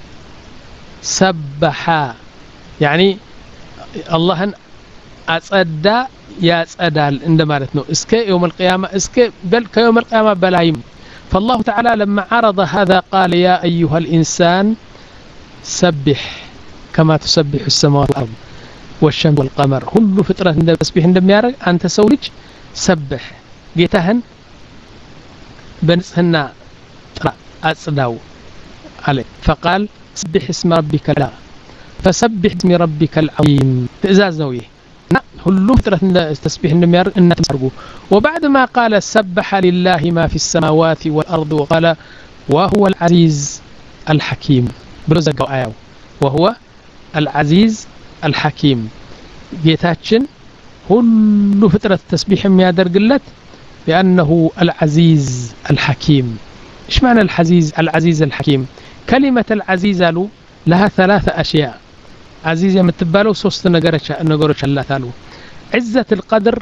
Speaker 4: سبح يعني الله أصدى يصدال عندما نتنو اسك يوم القيامة اسك بل كيوم القيامة بلايم فالله تعالى لما عرض هذا قال يا أيها الإنسان سبح كما تسبح السماوات والأرض والشمس والقمر كل فترة تسبيح عندما يارك أنت سولج سبح جيتهن بنسهن أصداو عليه فقال سبح اسم ربك لا فسبح اسم ربك العظيم تأزاز نويه كلهم ترى تسبيح النمير إن تمسرقوا وبعد ما قال سبح لله ما في السماوات والأرض وقال وهو العزيز الحكيم برزقوا آيو وهو العزيز الحكيم جيتاتشن كل فترة تسبيح ميادر قلت بأنه العزيز الحكيم إيش معنى العزيز العزيز الحكيم كلمة العزيز له لها ثلاثة أشياء عزيز يمتبالو سوست نغرش نغرش الله تعالى عزة القدر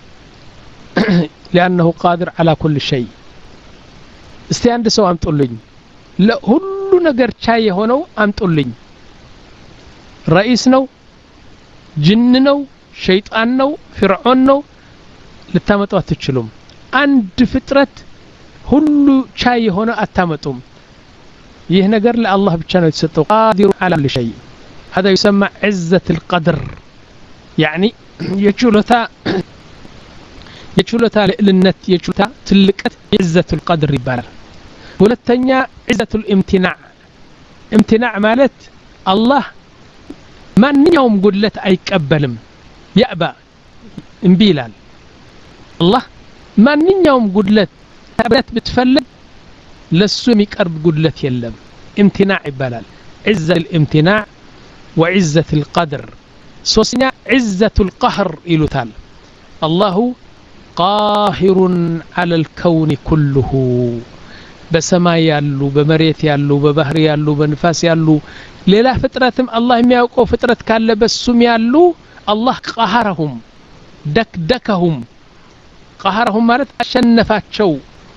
Speaker 4: لأنه قادر على كل شيء استيان دسو أمطلين لا كل نغر شاي هونو أمطلين رئيس نو جن نو شيطان نو فرعون نو لتامتو أتشلوم عند فترة كل شاي هونو أتامتوم ይህ ነገር ለአላህ ብቻ ነው የተሰጠው قادر على كل شيء هذا يسمى عزة القدر يعني يجولتا የችሎታ ልዕልነት የችሎታ ትልቀት ዒዘቱል ቀድር ይባላል። ሁለተኛ ዒዘቱል ኢምቲናዕ ኢምቲናዕ ማለት አላህ ማንኛውም ጉድለት አይቀበልም ያእባ እምቢ ይላል። አላህ ማንኛውም ጉድለት ታበት ብትፈልግ ለሱ የሚቀርብ ጉድለት የለም ኢምቲናዕ ይባላል። ዒዘቱል ኢምቲናዕ ወዒዘቱል ቀድር። ሶስተኛ ዒዘቱል ቀህር ይሉታል። አላሁ ቃሂሩን ዐለል ከውኒ ኩሉሁ በሰማይ ያሉ በመሬት ያሉ በባህር ያሉ በንፋስ ያሉ ሌላ ፍጥረትም አላህ የሚያውቀው ፍጥረት ካለ በሱም ያሉ አላህ ቀሃረሁም ደክደከሁም ቀሃረሁም ማለት አሸነፋቸው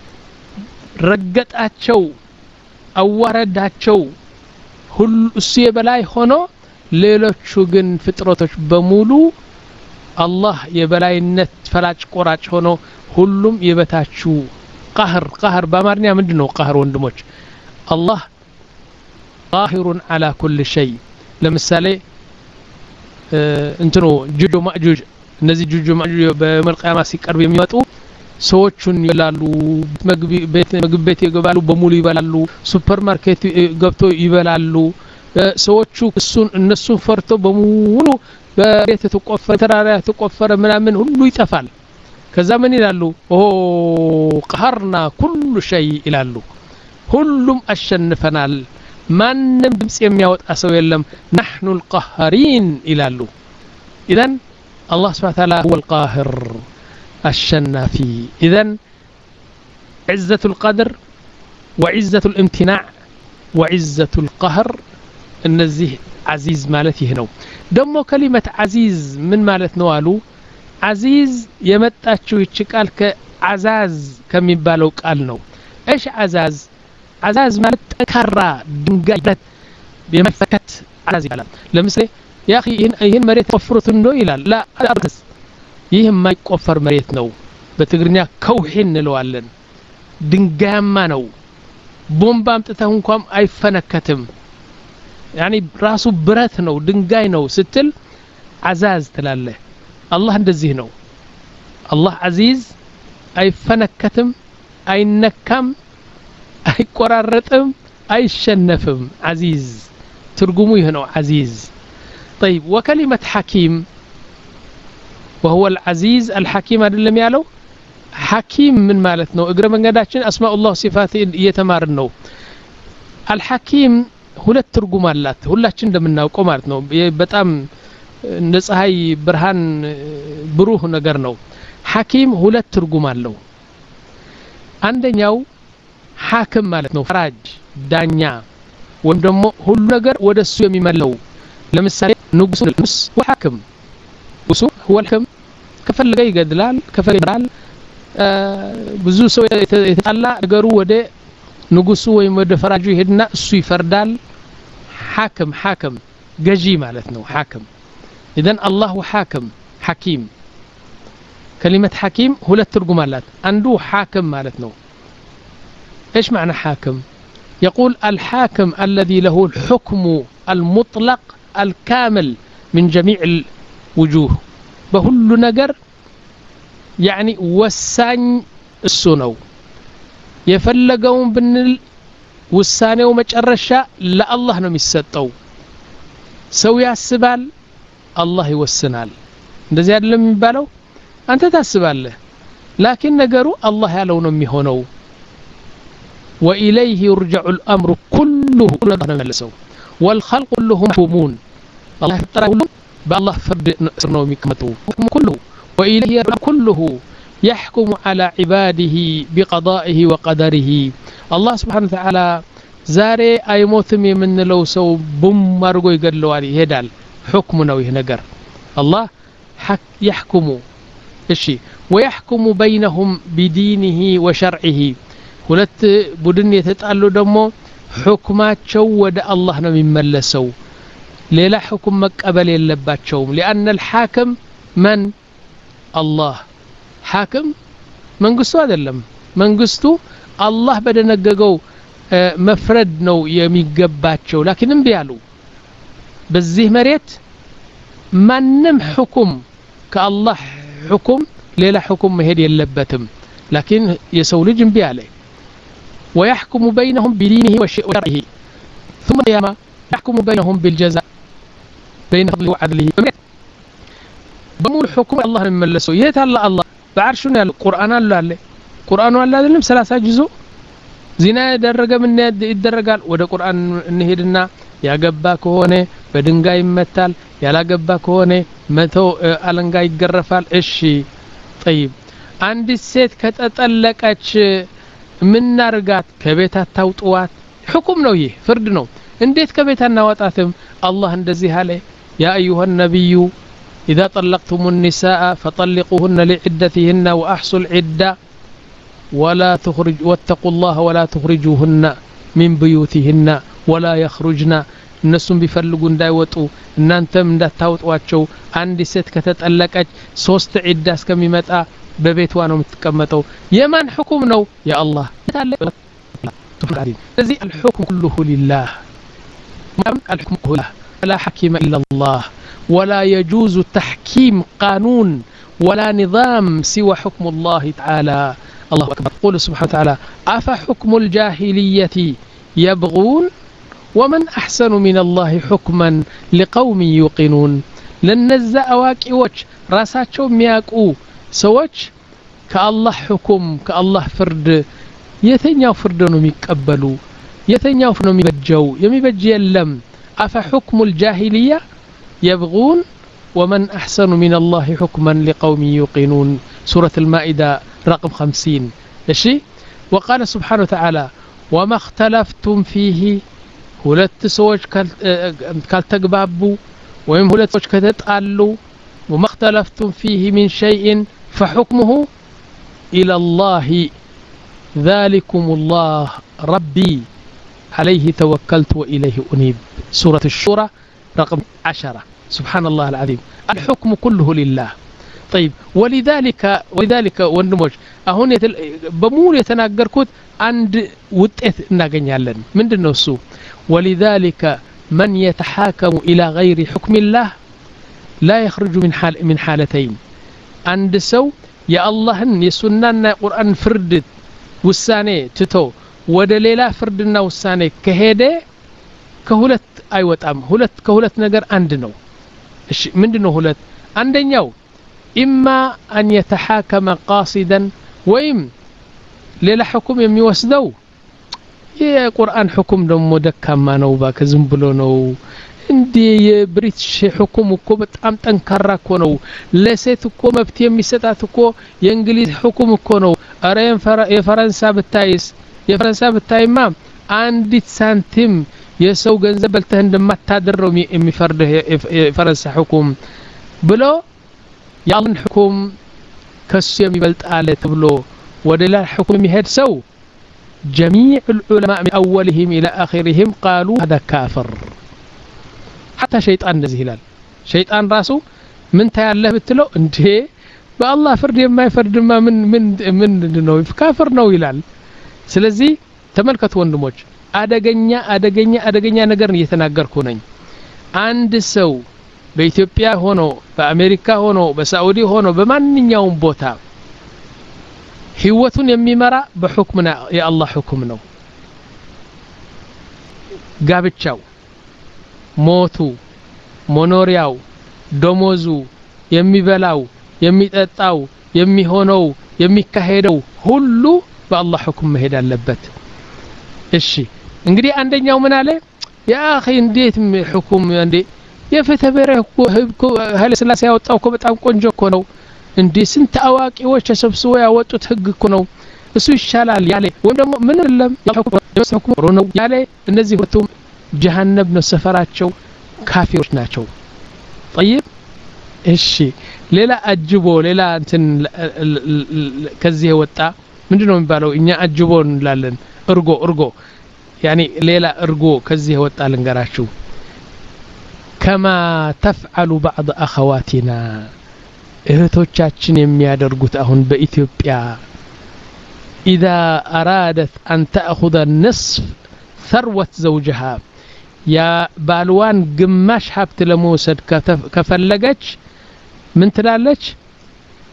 Speaker 4: ረገጣቸው አዋረዳቸው ሁሉ እሱ የበላይ ሆኖ ሌሎቹ ግን ፍጥረቶች በሙሉ አላህ የበላይነት ፈላጭ ቆራጭ ሆኖ ሁሉም የበታቹ ቀህር ቀህር በአማርኛ ምንድነው ቀህር ወንድሞች? አላህ ቃሂሩን አላ ኩል ሸይ። ለምሳሌ እንትኑ ጁጁ ማጁጅ እነዚህ ጁጁ ማጁጅ በመልቂያማ ሲቀርብ የሚመጡ ሰዎችን ይበላሉ፣ ምግብ ቤት ይገባሉ፣ በሙሉ ይበላሉ፣ ሱፐርማርኬት ገብቶ ይበላሉ። ሰዎቹ እሱን እነሱን ፈርቶ በሙሉ በቤት ተቆፈረ ተራራ ተቆፈረ ምናምን ሁሉ ይጠፋል። ከዛ ምን ይላሉ? ኦ ቀህርና ኩሉ ሸይ ይላሉ። ሁሉም አሸንፈናል፣ ማንም ድምጽ የሚያወጣ ሰው የለም፣ نحن القاهرين ይላሉ። ኢዘን አላህ Subhanahu Wa Ta'ala هو القاهر الشنافي. ኢዘን عزة القدر وعزة الامتناع وعزة القهر እነዚህ عزيز ማለት ይሄ ነው። ደግሞ ከሊመት عزيز ምን ማለት ነው አሉ? عزيز የመጣችው ይች ቃል ከዓዛዝ ከሚባለው ቃል ነው። ايش عزاز? عزاز ማለት ጠንካራ ድንጋይ ብረት የመፈከት عزاز ይባላል። ለምሳሌ يا اخي ይሄን መሬት ቆፍሩት እንዶ ይላል። لا አርክስ ይህ የማይቆፈር መሬት ነው። በትግርኛ ከውሂን እንለዋለን። ድንጋያማ ነው። ቦምብ አምጥተህ እንኳን አይፈነከትም። يعني ራሱ ብረት ነው ድንጋይ ነው ስትል عزاز ትላለህ። አላህ እንደዚህ ነው። አላህ عزيز አይፈነከትም፣ አይነካም፣ አይቆራረጥም፣ አይሸነፍም። عزيز ትርጉሙ ይሄ ነው عزيز. طيب وكلمة حكيم وهو العزيز الحكيم አይደለም ያለው? حكيم ምን ማለት ነው? እግረ መንገዳችን አስማኡ الله صفات እየተማርን ነው። الحكيم ሁለት ትርጉም አላት ሁላችን እንደምናውቀው ማለት ነው። በጣም እንደ ፀሐይ ብርሃን ብሩህ ነገር ነው። ሐኪም ሁለት ትርጉም አለው። አንደኛው ሐክም ማለት ነው ፈራጅ ዳኛ ወይም ደግሞ ሁሉ ነገር ወደሱ የሚመለው። ለምሳሌ ንጉስ ንጉስ ወሐክም ንጉሱ هو الحكم ከፈለገ ይገድላል ከፈለገ ይራል። ብዙ ሰው የተጣላ ነገሩ ወደ ንጉሱ ወይም ወደ ፈራጁ ይሄድና እሱ ይፈርዳል። حاكم حاكم ገዢ ማለት ነው حاكم. اذا الله حاكم حكيم. كلمة حكيم ሁለት ትርጉም አላት። አንዱ حاكم ማለት ነው። ايش معنى حاكم؟ يقول الحاكم الذي له الحكم المطلق الكامل من جميع الوجوه በሁሉ ነገር يعني ወሳኝ እሱ ነው። የፈለገውን ብንል ውሳኔው መጨረሻ ለአላህ ነው የሚሰጠው። ሰው ያስባል አላህ ይወስናል። እንደዚህ አይደለም የሚባለው? አንተ ታስባለህ ላኪን ነገሩ አላህ ያለው ነው የሚሆነው። وإليه يرجع الأمر كله መልሰው والخلق كلهم محكومون الله يفطر ሁሉም በአላህ ፍርድ ስር ነው የሚቀመጠው كله وإليه يرجع كله يحكم على عباده بقضائه وقدره. الله سبحانه وتعالى ዛሬ አይሞትም የምንለው ሰው ቡም አድርጎ ይገድለዋል ይሄዳል። حكم ነው ይሄ ነገር። الله يحكم እሺ ويحكم بينهم بدينه وشرعه. ሁለት ቡድን የተጣሉ ደግሞ حكማቸው ወደ አላህ ነው የሚመለሰው። ሌላ حكم መቀበል የለባቸውም። لأن الحاكم من الله حاكم መንግስቱ አይደለም። መንግስቱ አላህ በደነገገው መፍረድ ነው የሚገባቸው። ላኪን እምቢ አሉ። በዚህ መሬት ማንም حكم ከአላህ حكم ሌላ حكم መሄድ የለበትም لكن የሰው ልጅ እምቢ አለ ويحكم بينهم بدينه وشرعه ثم القيامة يحكم بينهم بالجزاء بين فضله وعدله بمول حكم الله يملسه يت الله الله بعرشنا القرآن الله عليه قرآن الله አይደለም ሰላሳ ጁዙ ዚና ያደረገ ምን ይደረጋል ወደ ቁርአን እንሄድና ያገባ ከሆነ በድንጋይ ይመታል ያላገባ ከሆነ መቶ አለንጋ ይገረፋል እሺ طيب አንድ ሴት ከተጠለቀች ምን ናርጋት ከቤት አታውጧት حكم ነው ይሄ ፍርድ ነው እንዴት ከቤት እናወጣትም አላህ እንደዚህ አለ ያ አዩሃ ነብዩ إذا طلقتم النساء فطلقوهن لعدتهن وأحصوا العدة ولا تخرج واتقوا الله ولا تخرجوهن من بيوتهن ولا يخرجن እነሱም ቢፈልጉ እንዳይወጡ እናንተም እንዳታውጧቸው አንድ ሴት ከተጠለቀች ሶስት ዒዳ እስከሚመጣ በቤቷ ነው የምትቀመጠው የማን حكم ነው ያ አላህ ስለዚህ الحكم كله لله الحكم كله لا حكيم إلا الله ولا يجوز تحكيم قانون ولا نظام سوى حكم الله تعالى الله أكبر قول سبحانه وتعالى أفحكم الجاهلية يبغون ومن أحسن من الله حكما لقوم يوقنون لنزا أواكيوش راساتشو مياكو سوش كالله حكم كالله فرد يتنياو فردنو ميكبلو يتنياو فردنو ميبجو يميبجي اللم أفحكم الجاهلية يبغون ومن أحسن من الله حكما لقوم يوقنون سورة المائدة رقم خمسين الشيء وقال سبحانه وتعالى وما اختلفتم فيه ሁለት ሰዎች ካልተግባቡ ወይም ሁለት ሰዎች ከተጣሉ وما اختلفتم فيه من شيء فحكمه إلى الله ذلكم الله ربي عليه توكلت وإليه أنيب سورة الشورى رقم عشرة سبحان الله العظيم الحكم كله لله طيب ولذلك ولذلك ወንድሞች አሁን በሙሉ የተናገርኩት አንድ ውጤት እናገኛለን ምንድነው እሱ ولذلك من يتحاكم إلى غير حكم الله لا يخرج من حال من حالتين عند سو يا الله يسننا القرآن فرد وساني تتو ودليلا فردنا وساني كهيدة كهولت أيوتام هولت كهولت نجر عندنا إيش مندنا هولت عندنا إما أن يتحاكم قاصدا وإم ليلا حكم يميوسدو يا قرآن حكم دم دكما نو باك زنبلو نو عندي بريتش حكم እኮ በጣም ጠንካራ እኮ ነው ለሴት እኮ መብት የሚሰጣት እኮ የእንግሊዝ حكم እኮ ነው አረ የፈረንሳ ብታይስ የፈረንሳ ብታይማ አንዲት ሳንቲም የሰው ገንዘብ በልተህ እንደማታደረው የሚፈርድህ የፈረንሳ حكم ብሎ ያልን حكم ከሱ የሚበልጥ አለ ተብሎ ወደላ حكم የሚሄድ ሰው جميع العلماء من أولهم إلى آخرهم قالوا هذا كافر حتى شيطان نزيه لال شيطان راسه من تيالله بتلو انتهي بالله فرد ما يفرد ما من من من نو كافر نو يلال سلازي تملكت وندموج أدقنيا أدقنيا أدقنيا نجر يتناجركو نين عند سو بإثيوبيا هونو بأمريكا هونو بسعودي هونو بمن يوم بوتا ህይወቱን የሚመራ በሁክምና የአላህ ሁክም ነው ጋብቻው ሞቱ መኖሪያው ደሞዙ የሚበላው የሚጠጣው የሚሆነው የሚካሄደው ሁሉ በአላህ ሁክም መሄድ አለበት እሺ እንግዲህ አንደኛው ምን አለ ያ አኺ እንዴት ሁክም እንዴ የፈተበረ ኃይለ ሥላሴ ያወጣው እኮ በጣም ቆንጆ እኮ ነው እንዴ ስንት አዋቂዎች ተሰብስበው ያወጡት ህግ እኮ ነው እሱ ይሻላል ያለ ወይ ደግሞ ምን አይደለም ያሁን ነው ያለ እነዚህ ሁለቱም ጀሃነም ነው ሰፈራቸው ካፊሮች ናቸው طيب እሺ ሌላ አጅቦ ሌላ እንትን ከዚህ ወጣ ምንድነው የሚባለው እኛ አጅቦ እንላለን እርጎ እርጎ يعني ሌላ እርጎ ከዚህ ወጣ ልንገራችሁ كما تفعل بعض اخواتنا እህቶቻችን የሚያደርጉት አሁን በኢትዮጵያ إذا أرادت أن تأخذ النصف ثروة زوجها يا بالوان قماش حبت لموسد كفلقش من تلالج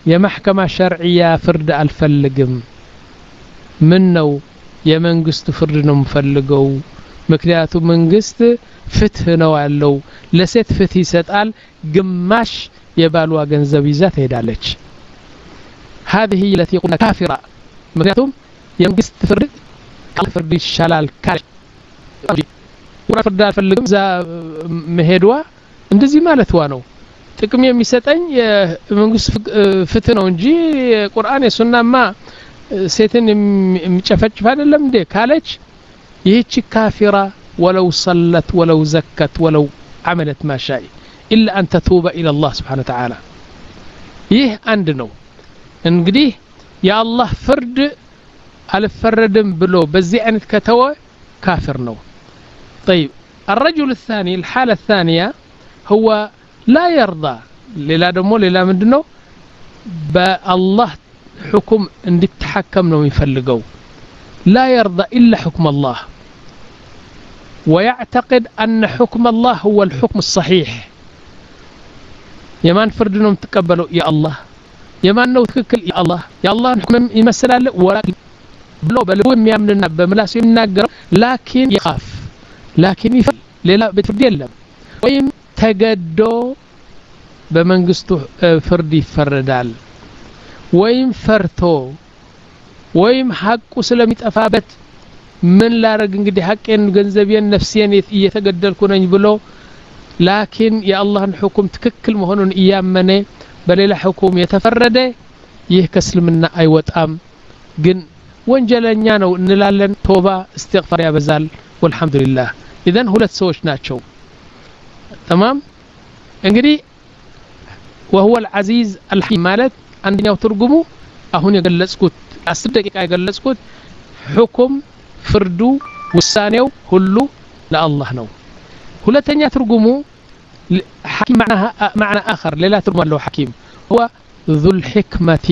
Speaker 1: የማህከማ ሸርዕያ ፍርድ አልፈልግም ምን ነው የመንግስት ፍርድ ነው የምፈልገው ምክንያቱም መንግስት ፍትህ ነው ያለው ለሴት ፍትህ ይሰጣል ግማሽ የባሏ ገንዘብ ይዛ ትሄዳለች هذه التي قلنا كافرة ምክንያቱም የመንግስት ፍርድ ፍርድ ይሻላል ካለች ፍርድ አልፈልግም ዛ መሄዷ እንደዚህ ማለትዋ ነው ጥቅም የሚሰጠኝ የመንግስት ፍትህ ነው እንጂ ቁርአን የሱናማ ሴትን የሚጨፈጭፍ አይደለም እንዴ ካለች ይህች ካፊራ ولو صلت ولو زكت ولو عملت ما شاء إلا أن تتوب إلى الله سبحانه وتعالى ይህ አንድ ነው እንግዲህ የአላህ ፍርድ አልፈረድም ብሎ በዚህ አይነት ከተወ ካፊር ነው طيب الرجل الثاني الحالة الثانية هو لا يرضى ሌላ ደግሞ ሌላ ምንድነው በአላህ حكم እንዲተሐከም ነው የሚፈልገው لا يرضى إلا حكم الله ويعتقد أن حكم الله هو الحكم الصحيح يمان فرد ነው ተቀበለው يا الله የማን ነው ትክክል يا الله يا الله حكم ይመስላል ولكن ብሎ በልቡ የሚያምንና በምላሱ የሚናገረው لكن يخاف لكن يفل ሌላ በፍርድ የለም ወይም ተገዶ በመንግስቱ ፍርድ ይፈረዳል ወይም ፈርቶ ወይም ሐቁ ስለሚጠፋበት ምን ላረግ እንግዲህ ሐቄን ገንዘቤን ነፍሴን እየተገደልኩ ነኝ ብሎ لكن የአላህን حكم ትክክል መሆኑን እያመነ በሌላ حكم የተፈረደ ይህ ከእስልምና አይወጣም ግን ወንጀለኛ ነው እንላለን ቶባ استغفار ያበዛል والحمدلله اذا ሁለት ሰዎች ናቸው تمام እንግዲህ وهو العزيز الحكيم ማለት አንደኛው ትርጉሙ አሁን የገለጽኩት አስር ደቂቃ የገለጽኩት حكم ፍርዱ ውሳኔው ሁሉ ለአላህ ነው ሁለተኛ ትርጉሙ حكيم معناها معنى آخر ሌላ ትርጉም አለው حكيم هو ذو الحكمة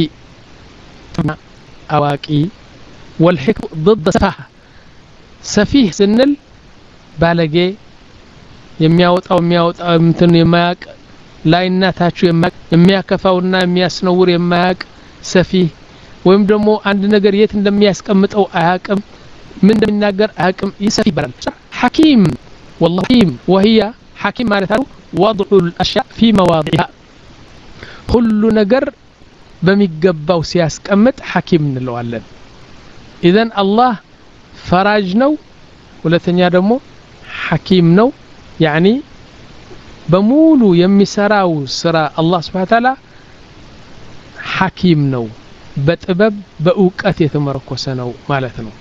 Speaker 1: አዋቂ والحكم ضد سفاهة سفيه ስንል ባለጌ የሚያወጣው የሚያወጣው እንትን የማያቅ ላይናታችሁ የሚያከፋውና የሚያስነውር የማያቅ ሰፊህ ወይም ደግሞ አንድ ነገር የት እንደሚያስቀምጠው አያቅም ምን እንደሚናገር አያቅም ይሰፊ ይባላል حكيم والله حكيم وهي حكيم معناته وضع الاشياء في مواضعها كل ነገር በሚገባው ሲያስቀምጥ حكيم እንለዋለን اذا الله ፈራጅ ነው ሁለተኛ ደግሞ حكيم ነው يعني በሙሉ የሚሰራው ስራ አላህ Subhanahu Wa Ta'ala حكيم ነው በጥበብ በእውቀት የተመረኮሰ ነው ማለት ነው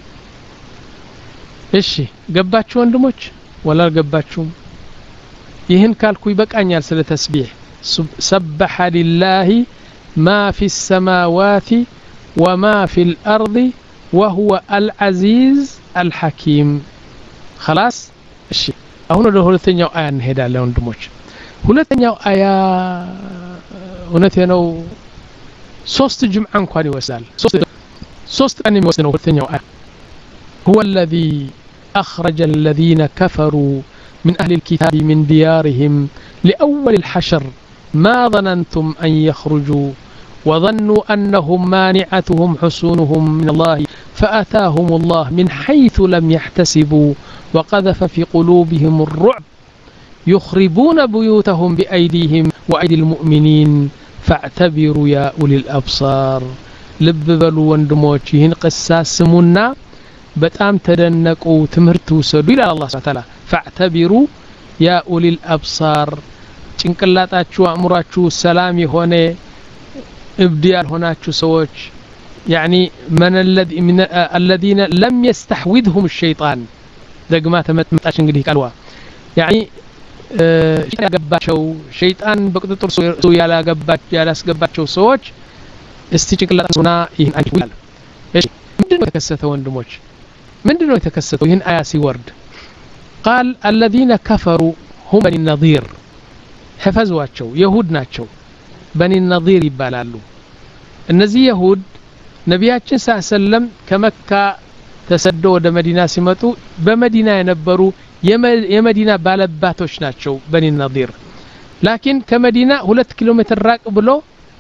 Speaker 1: እሺ ገባችሁ ወንድሞች ወላ ገባችሁም ይህን ካልኩ ይበቃኛል ስለ ተስቢህ سبح لله ما في السماوات وما في الأرض وهو العزيز الحكيم خلاص እሺ አሁን ወደ ሁለተኛው አያ እንሄዳለን ወንድሞች ሁለተኛው አያ እውነቴ ነው ሶስት ጅምዓ እንኳን ይወስዳል ሶስት ሶስት ቀን የሚወስደው ሁለተኛው አያ هو الذي أخرج الذين كفروا من أهل الكتاب من ديارهم لأول الحشر ما ظننتم أن يخرجوا وظنوا أنهم مانعتهم حصونهم من الله فأتاهم الله من حيث لم يحتسبوا وقذف في قلوبهم الرعب يخربون بيوتهم بأيديهم وأيدي المؤمنين فاعتبروا يا أولي الأبصار لب بلو وندموچين قصاص سمونا በጣም ተደነቁ ትምህርት ወሰዱ ይላል አላህ Subhanahu Wa Ta'ala فاعتبروا يا أولي الأبصار ጭንቅላታችሁ አእምሯችሁ ሰላም የሆነ እብድ ያልሆናችሁ ሰዎች يعني من الذي من الذين لم يستحوذهم الشيطان ደግማ ተመጣጣች እንግዲህ ቃልዋ يعني ያገባቸው ሸይጣን በቁጥጥር ስር ያላገባቸው ያላስገባቸው ሰዎች እስቲ ጭንቅላታችሁና ይህን አይሁን እሺ ምንድነው የተከሰተው ወንድሞች ምንድነው የተከሰተው ይህን አያ ሲወርድ قال الذين كفروا هم بني النضير حفظواቸው يهود ናቸው بني النضير ይባላሉ እነዚህ يهود ነቢያችን ሰለላም ከመካ ተሰዶ ወደ መዲና ሲመጡ በመዲና የነበሩ የመዲና ባለባቶች ናቸው بني النضير لكن ከመዲና ሁለት ኪሎ ሜትር ራቅ ብሎ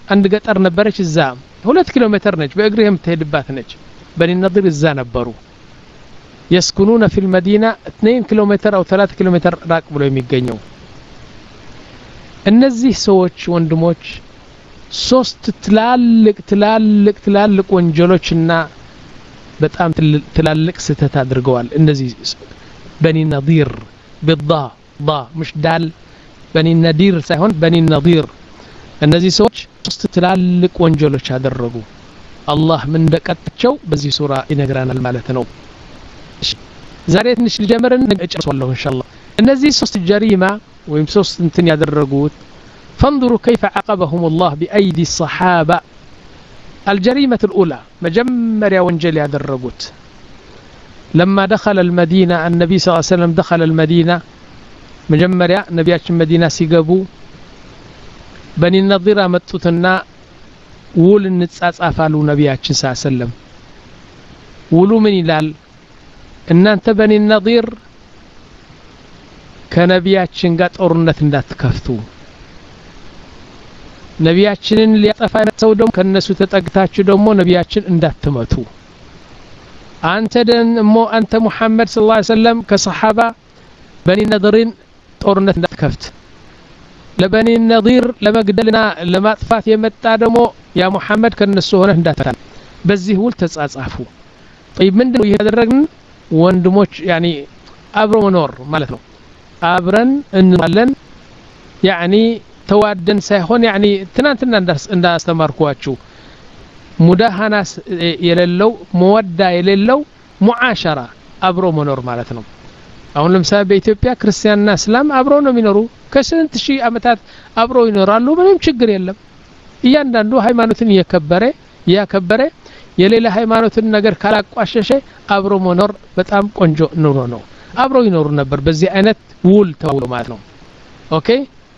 Speaker 4: አንድ ገጠር ነበረች እዛ ሁለት ኪሎ ሜትር ነች በእግር የምትሄድባት ነች በኒ ነዲር እዛ ነበሩ يسكنون في المدينة اثنين كيلومتر أو ثلاثة كيلومتر راق ብሎ የሚገኘው እነዚህ ሰዎች ወንድሞች ሶስት ትላልቅ ትላልቅ ትላልቅ ወንጀሎችና በጣም ትላልቅ ስተት አድርገዋል እነዚህ በኒ ነዲር بالضا ضا مش دال በኒ ነዲር ሳይሆን በኒ ነዲር እነዚህ ሰዎች ሶስት ትላልቅ ወንጀሎች አደረጉ አላህ ምን እንደቀጣቸው በዚህ ሱራ ይነግራናል ማለት ነው ዛሬ ትንሽ ልጀምርን እጨርሳለሁ ኢንሻአላህ እነዚህ ሶስት ጀሪማ ወይም ሶስት እንትን ያደረጉት فانظروا كيف عاقبهم الله بأيدي الصحابة الجريمة الأولى مجمريا وانجل يدرجوت لما دخل المدينة النبي صلى الله عليه وسلم دخل المدينة مجمريا نبيات المدينة سيقبو بني النظيرة متوتنا ول النتساس أفعلوا نبيات صلى الله عليه وسلم ولو من إلال إن أنت بني النظير كنبيات شنقات أورنة ذات كفتو ነቢያችንን ሊያጠፋ ነው ደም ከነሱ ተጠግታችሁ ደሞ ነቢያችን እንዳትመቱ አንተ ደሞ አንተ ሙሐመድ ሰለላሁ ዐለይሂ ወሰለም ከሰሃባ በኒ ነዲርን ጦርነት እንዳትከፍት ለበኒ ነዲር ለመግደልና ለማጥፋት የመጣ ደሞ ያ ሙሐመድ ከነሱ ሆነ እንዳትፈታ በዚህ ውል ተጻጻፉ طيب ምንድነው ያደረግን ወንድሞች ያኒ አብሮ መኖር ማለት ነው አብረን እንላለን ያኒ ተዋደን ሳይሆን ያኒ ትናንትና እንዳስተማርኳችሁ ሙዳሃና የሌለው መወዳ የሌለው ሙዓሸራ አብሮ መኖር ማለት ነው አሁን ለምሳሌ በኢትዮጵያ ክርስቲያንና እስላም አብሮ ነው የሚኖሩ ከስንት ሺህ አመታት አብሮ ይኖራሉ ምንም ችግር የለም እያንዳንዱ ሃይማኖትን እየከበረ ያከበረ የሌላ ሃይማኖትን ነገር ካላቋሸሸ አብሮ መኖር በጣም ቆንጆ ኑሮ ነው አብሮ ይኖሩ ነበር በዚህ አይነት ውል ተውሎ ማለት ነው ኦኬ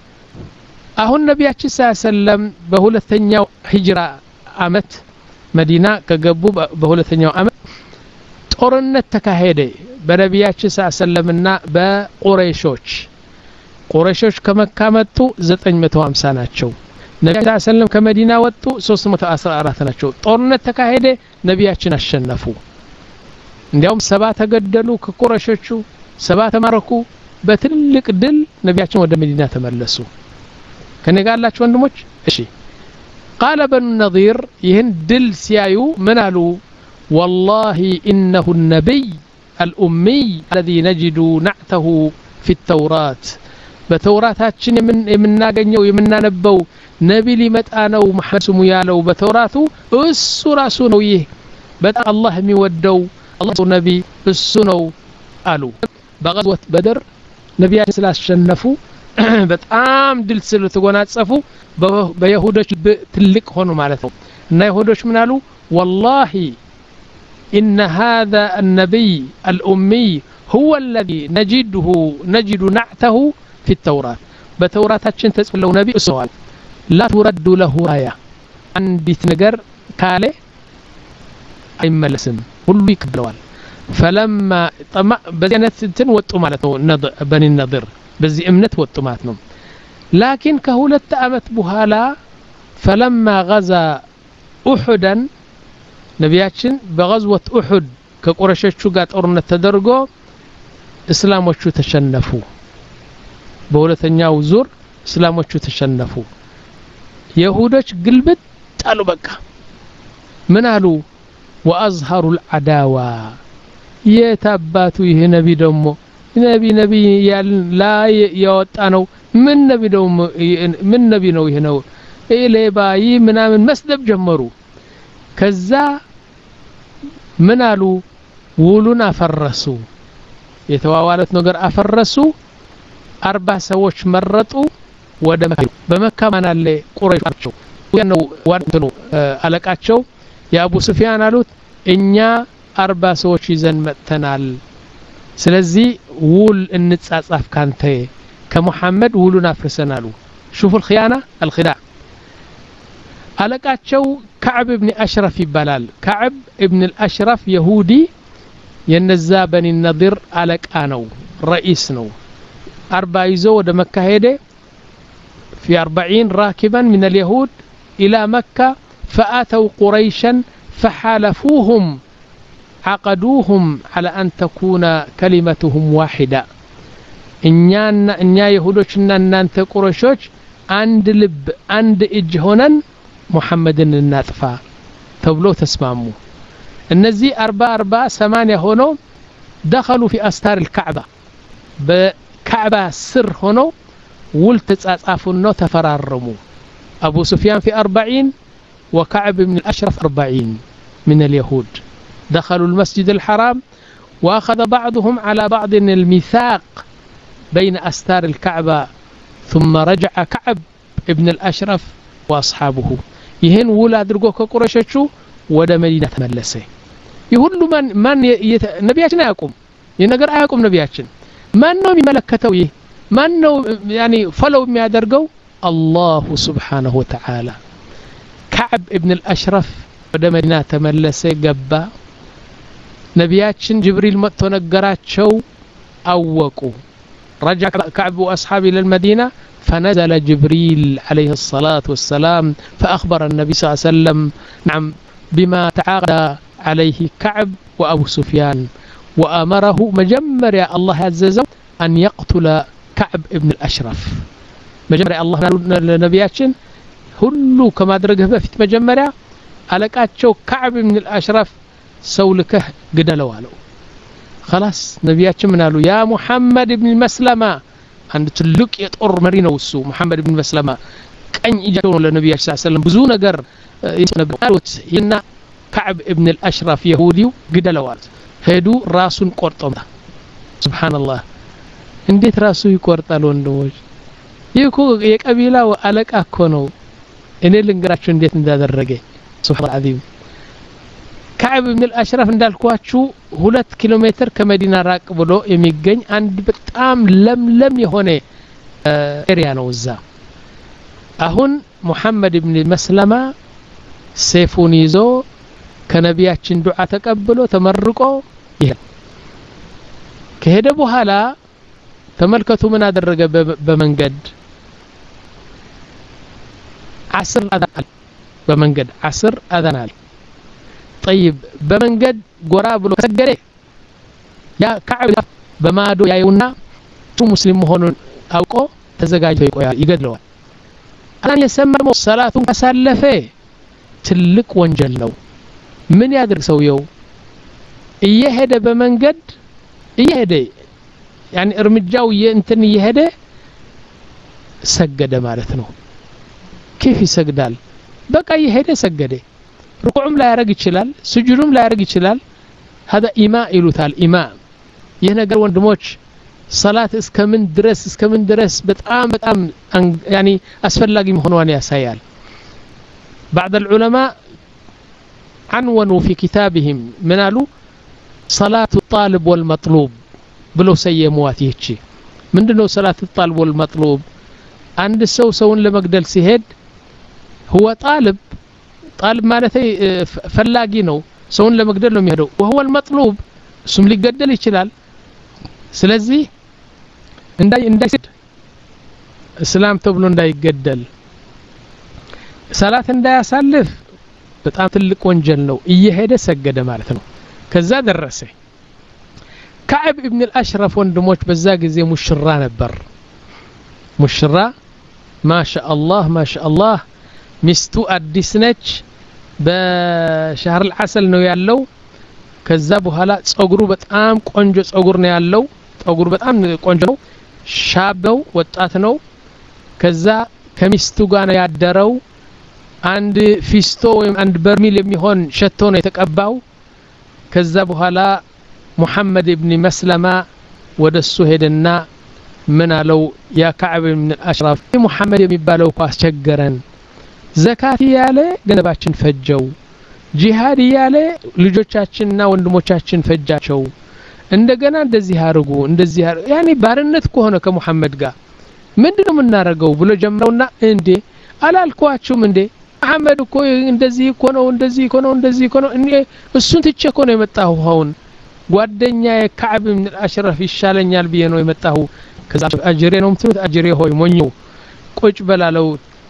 Speaker 4: አሁን ነቢያችን ሰለላም በሁለተኛው ሂጅራ አመት መዲና ከገቡ በሁለተኛው አመት ጦርነት ተካሄደ በነቢያችን ሰለላምና በቁረይሾች ቁረይሾች ከመካ መጡ ዘጠኝ መቶ ሃምሳ ናቸው ነቢያችን ሰለላም ከመዲና ወጡ ሶስት መቶ አስራ አራት ናቸው ጦርነት ተካሄደ ነቢያችን አሸነፉ እንዲያውም ሰባ ተገደሉ ከቁረይሾቹ ሰባ ተማረኩ በትልቅ ድል ነቢያችን ወደ መዲና ተመለሱ ከነጋላችሁ ወንድሞች እሺ قال بن النضير ይህን ድል ሲያዩ ምን አሉ والله انه النبي الامي الذي نجد نعته في التوراة በተውራታችን የምናገኘው የምናነበው ነቢ ሊመጣ ነው መሐመድ ስሙ ያለው በተውራቱ እሱ ራሱ ነው ይህ በጣም አላህ የሚወደው አላህ ነቢ እሱ ነው አሉ በغزوة بدر ነቢያችን ስላሸነፉ በጣም ድል ስለተጎናጸፉ በይሁዶች ትልቅ ሆኑ ማለት ነው እና ይሁዶች ምን አሉ والله ان هذا النبي الامي هو الذي نجده نجد نعته في التوراة በተውራታችን ተጽፈው ነቢ እሱዋል لا ترد له رايه አንዲት ነገር ካለ አይመለስም ሁሉ ይከብለዋል فلما طمع በዚህነት እንትን ወጡ ማለት ነው በኒ ነዲር በዚህ እምነት ወጡ ማለት ነው لكن ከሁለት አመት በኋላ فلما غزا احدا ነቢያችን በغزوة احد ከቁረይሾቹ ጋር ጦርነት ተደርጎ እስላሞቹ ተሸነፉ በሁለተኛው ዙር እስላሞቹ ተሸነፉ ይሁዶች ግልብጥ አሉ በቃ ምን አሉ واظهروا العداوه የታባቱ ይሄ ነቢ ደሞ ነቢ ነቢ ያላ ያወጣ ነው ምን ነቢ ደሞ ምን ነቢ ነው ይሄ ነው ኢሌባይ ምናምን መስደብ ጀመሩ ከዛ ምን አሉ ውሉን አፈረሱ የተዋዋለት ነገር አፈረሱ አርባ ሰዎች መረጡ ወደ መካ በመካ ማን አለ ቁረይሾች ያነው ዋንተኑ አለቃቸው የአቡ ሱፊያን አሉት እኛ አርባ ሰዎች ይዘን መጥተናል ስለዚህ ውል እንጻጻፍ ካንተ ከሙሐመድ ውሉን አፍርሰናሉ شوفوا الخيانه الخداع አለቃቸው كعب ابن اشرف ይባላል كعب ابن الاشرف يهودي የነዛ በኒ ነዲር አለቃ ነው رئيس ነው አርባ ይዞ ወደ መካ ሄደ في أربعين راكبا من اليهود
Speaker 1: إلى مكة فأتوا قريشا فحالفوهم عقدوهم على أن تكون كلمتهم واحدة إنيان إنيا يهودوشنا أنت قريشوش عند لب عند إجهنن محمد الناطفة تبلو تسمعمو النزي أربعة أربعة ثمانية هونو دخلوا في أستار الكعبة بكعبة سر هونو ولتتصافونو تفرارمو أبو سفيان في أربعين وكعب بن الأشرف أربعين من اليهود دخلوا المسجد الحرام وأخذ بعضهم على بعض الميثاق بين أستار الكعبة ثم رجع كعب ابن الأشرف وأصحابه يهن ولاد رجوك قريششو ودا مدينة تملسه يقول من من يت... نبياتنا يقوم ينقر يقوم نبياتنا من نوم ملكته من نوم يعني فلو ما درجو الله سبحانه وتعالى كعب ابن الأشرف ودا مدينة تملسه جبا نبياتشن جبريل متو نقراتشو أوقوا رجع كعب وأصحابه إلى المدينة فنزل جبريل عليه الصلاة والسلام فأخبر النبي صلى الله عليه وسلم نعم بما تعاقد عليه كعب وأبو سفيان وأمره مجمر يا الله عززه أن يقتل كعب ابن الأشرف مجمر يا الله نبياتشن هلو كما درجه في مجمر ألقاتشو كعب ابن الأشرف سولكه قدلوا له خلاص نبياتشن من قالوا يا محمد ابن مسلمة عند تلك يطور مرينا وسو محمد بن مسلمة كان يجون للنبي صلى الله عليه وسلم بزو نجر ينبغوت ينا كعب ابن الأشرف يهودي قدلوا هدو راسون قرطم سبحان الله انديت راسو يقرطالو እንደوج ይኮ የቀቢላው አለቃ እኮ ነው እኔ ልንገራችሁ እንዴት እንዳደረገ سبحان الله كعب بن الأشرف እንዳልኳችሁ ሁለት ኪሎ ሜትር ከመዲና ራቅ ብሎ የሚገኝ አንድ በጣም ለምለም የሆነ ኤሪያ ነው እዛ አሁን ሙሐመድ ኢብኑ መስለማ ሰይፉን ይዞ ከነቢያችን ዱዓ ተቀብሎ ተመርቆ ይሄ ከሄደ በኋላ ተመልከቱ ምን አደረገ በመንገድ عصر أذان بمنجد عصر أذان طيب بمنجد قراب لو سجله يا كعب بمادو يا يونا شو مسلم هون أوكو تزجاج يقول يقدلوا أنا يسمى صلاة كسلفة تلك وانجلوا من يدرك سويو يهدى بمنجد يهدى يعني ارمجاو ينتن يهدى سجد مالتنا كيف يسجدال بقى يهدى سجده ركوعهم لا يرق يشلال سجودهم لا يرق يشلال هذا إماء يلوثال إماء يهنا قال وندموش صلاة اسكمن درس اسكمن درس بتأم بتأم يعني أسفل لاقي مهنواني أسيال بعض العلماء عنونوا في كتابهم منالو صلاة الطالب والمطلوب بلو سيمواتي هيك من دنو صلاة الطالب والمطلوب عند السو سون لمقدل سيهد هو طالب طالب مالتي فلاقي نو سون لمقدل لهم يهدو وهو المطلوب سم لي قدل يشلال سلازي እንዳይ እንዳይሰድ እስላም ተብሎ እንዳይገደል ሰላት እንዳያሳልፍ በጣም ትልቅ ወንጀል ነው እየሄደ ሰገደ ማለት ነው ከዛ ደረሰ كعب ابن الأشرف ወንድሞች በዛ ጊዜ ሙሽራ ነበር ሙሽራ ما شاء الله ما شاء الله ሚስቱ አዲስ ነች በሻህር العسل ነው ያለው ከዛ በኋላ ጸጉሩ በጣም ቆንጆ ጸጉር ነው ያለው ጸጉሩ በጣም ቆንጆ ነው ሻበው ወጣት ነው ከዛ ከሚስቱ ጋር ነው ያደረው አንድ ፊስቶ ወይም አንድ በርሚል የሚሆን ሸቶ ነው የተቀባው ከዛ በኋላ ሙሐመድ ኢብኑ መስለማ ወደሱ ሄደና ምን አለው ያ ከዕብ ኢብኑ አሽራፍ ሙሐመድ የሚባለው እኮ አስቸገረን ዘካት ያለ ገንዘባችን ፈጀው ጂሃድ ያለ ልጆቻችንና ወንድሞቻችን ፈጃቸው እንደገና እንደዚህ አርጉ እንደዚህ ያኒ ባርነት ከሆነ ከሙሐመድ ጋር ምንድነው ምናረገው ብሎ ጀምረውና እንዴ አላልኳችሁም እንዴ መሐመድ እኮ እንደዚህ እኮ ነው እንደዚህ እኮ ነው እንደዚህ እኮ ነው እኔ እሱን ትቼ እኮ ነው የመጣሁ አሁን ጓደኛዬ ከዕብ ኢብኑ አሽራፍ ይሻለኛል ብዬ ነው የመጣሁ ከዛ አጅሬ ነው ምትሉት አጅሬ ሆይ ሞኙ ቁጭ በላለው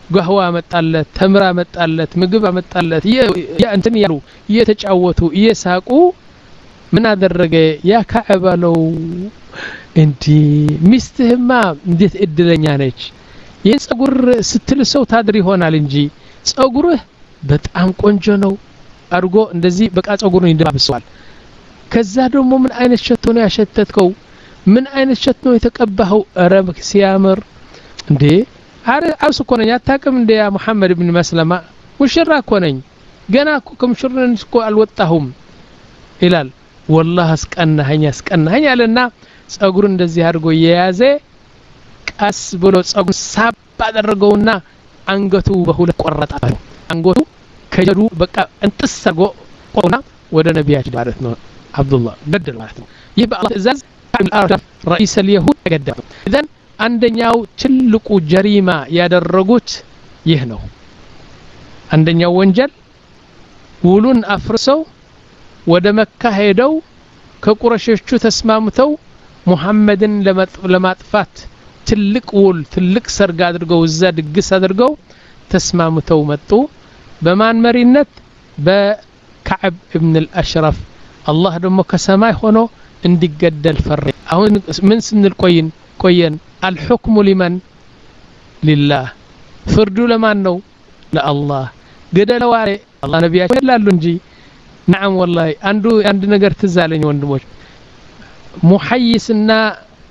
Speaker 4: ጋህዋ መጣለት ተምራ መጣለት ምግብ መጣለት ያ እንትን ያሉ እየተጫወቱ እየሳቁ ምን አደረገ ያ ካዕባለው እንዲ ሚስትህማ እንዴት እድለኛ ነች የጸጉር ስትልሰው ታድር ይሆናል እንጂ ጸጉርህ በጣም ቆንጆ ነው አርጎ እንደዚህ በቃ ጸጉሩን ይደባብሰዋል ከዛ ደግሞ ምን አይነት ሸቶ ነው ያሸተትከው ምን አይነት ሸቶ ነው የተቀባኸው አረብ ሲያምር እንዴ አረ አውስ ኮነኛ አታቀም እንደ ያ መሐመድ ኢብኑ መስለማ ሙሽራ ኮነኝ ገና ከሙሽራን እኮ አልወጣሁም ይላል والله አስቀናኸኝ አስቀናኸኝ አለና ጸጉሩ እንደዚህ አድርጎ የያዘ ቀስ ብሎ ጸጉሩ ሳብ አደረገውና አንገቱ በሁለት ቆረጣ አንገቱ ከጀዱ በቃ እንጥስ አድርጎ ቆና ወደ ነብያችን ማለት ነው አብዱላህ ገደል ማለት ነው ይህ በአላህ ትእዛዝ رئيس اليهود ተገደሉ ኢዘን አንደኛው ትልቁ ጀሪማ ያደረጉት ይህ ነው አንደኛው ወንጀል ውሉን አፍርሰው ወደ መካ ሄደው ከቁረሾቹ ተስማምተው ሙሐመድን ለማጥፋት ትልቅ ውል ትልቅ ሰርግ አድርገው እዛ ድግስ አድርገው ተስማምተው መጡ በማን መሪነት በከዕብ ኢብኑ አልአሽረፍ አላህ ደግሞ ከሰማይ ሆኖ እንዲገደል ፈረ አሁን ምን ስንል ቆይን ቆየን الحكم لمن لله ፍርዱ ለማን ነው ለአላህ ገደለው አለ አላህ ነብያችን ይላሉ እንጂ نعم والله አንዱ አንድ ነገር ትዛለኝ ወንድሞች ሙሐይስና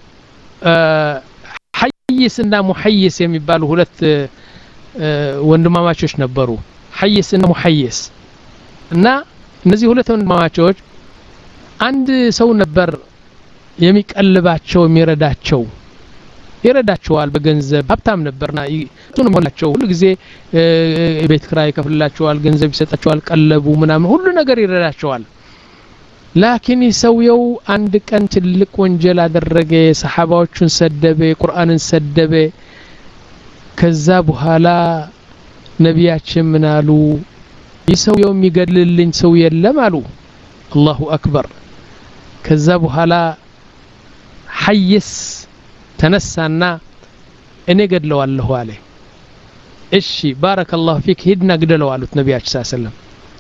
Speaker 4: ሐይስና ሙሐይስ የሚባሉ ሁለት ወንድማማቾች ነበሩ ሐይስና ሙሐይስ እና እነዚህ ሁለት ወንድማማቾች አንድ ሰው ነበር የሚቀልባቸው የሚረዳቸው ይረዳቸዋል በገንዘብ ሀብታም ነበርና እሱንም ሆናቸው ሁሉ ጊዜ ቤት ክራይ ከፍላቸዋል ገንዘብ ይሰጣቸዋል ቀለቡ ምናምን ሁሉ ነገር ይረዳቸዋል ላኪን ሰውየው አንድ ቀን ትልቅ ወንጀል አደረገ ሰሃባዎቹን ሰደበ ቁርአንን ሰደበ ከዛ በኋላ ነብያችን ምን አሉ ይሰውየው የሚገድልልኝ ሰው የለም አሉ አላሁ አክበር ከዛ በኋላ ሐይስ ተነሳና እኔ ገድለዋለሁ አለ እሺ ባረከላሁ ፊክ ሂድና ግደለው አሉት ነብያችን ሰለላሁ ዐለይሂ ወሰለም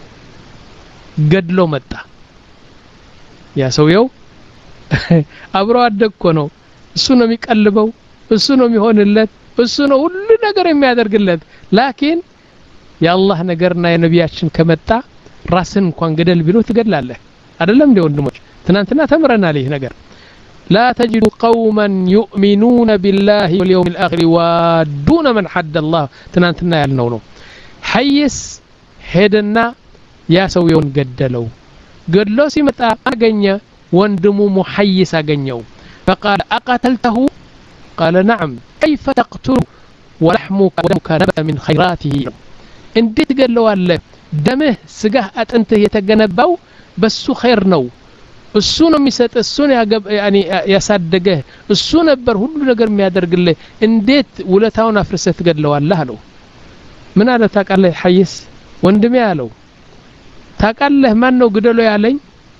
Speaker 4: ገድሎ መጣ ያ ሰውየው አብሮ አደግኮ ነው እሱ ነው የሚቀልበው እሱ ነው የሚሆንለት እሱ ነው ሁሉ ነገር የሚያደርግለት ላኪን የአላህ ነገርና የነብያችን ከመጣ ራስን እንኳን ገደል ቢሉ ትገድላለህ አይደለም እንደ ወንድሞች ትናንትና ተምረናል ይህ ነገር لا تجد قوما يؤمنون بالله واليوم الآخر وادون من حد الله تنانتنا ያልነው ነው ሐይስ ሄደና ያ ሰውየውን ገደለው ገድሎ ሲመጣ አገኘ ወንድሙ ሙሐይስ አገኘው فقال اقتلته قال نعم كيف تقتل ولحمك ودمك نبت من خيراته እንዴት ገድለዋለህ ደምህ ስጋህ አጥንትህ የተገነባው በሱ ኸይር ነው እሱ ነው የሚሰጥ እሱ ነው ያኒ ያሳደገ እሱ ነበር ሁሉ ነገር የሚያደርግልህ እንዴት ውለታውን አፍርሰህ ትገድለዋለህ አለው ምን አለ ታቃለህ ሐይስ ወንድሜ አለው ታቃለህ ማን ነው ግደለው ያለኝ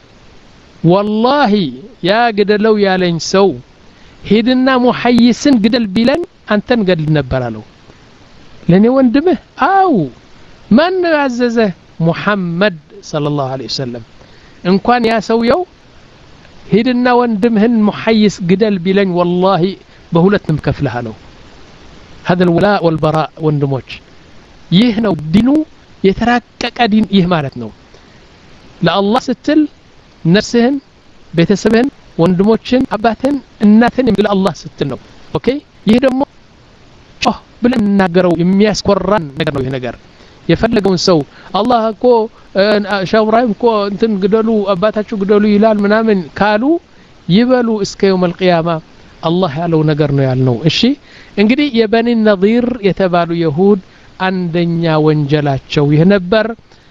Speaker 4: والله ያ ግደለው ያለኝ ሰው ሄድና ሙሐይስን ግደል ቢለን አንተን ገድል ነበር አለው ለኔ ወንድምህ አው ማን ያዘዘ ሙሐመድ ሰለላሁ ዐለይሂ ወሰለም እንኳን ያ ሰውየው ሄድና ወንድምህን ሙሐይስ ግደል ቢለኝ والله በሁለትም ከፍለሃለው هذا الولاء والبراء ወንድሞች ይህ ነው ዲኑ የተራቀቀ ዲን ይህ ማለት ነው ለአላህ ስትል ነፍስህን ቤተሰብህን ወንድሞችን አባትህን እናትህን ለአላህ ስትል ነው ኦኬ ይህ ደግሞ ጮህ ብለን እናገረው የሚያስኮራን ነገር ነው ይህ ነገር የፈለገውን ሰው አላህ እኮ ሻውራይም እኮ እንትን ግደሉ አባታችሁ ግደሉ ይላል ምናምን ካሉ ይበሉ እስከ يوم القيامه አላህ ያለው ነገር ነው ያልነው እሺ እንግዲህ የበኒ ነዚር የተባሉ ይሁድ አንደኛ ወንጀላቸው ይህ ነበር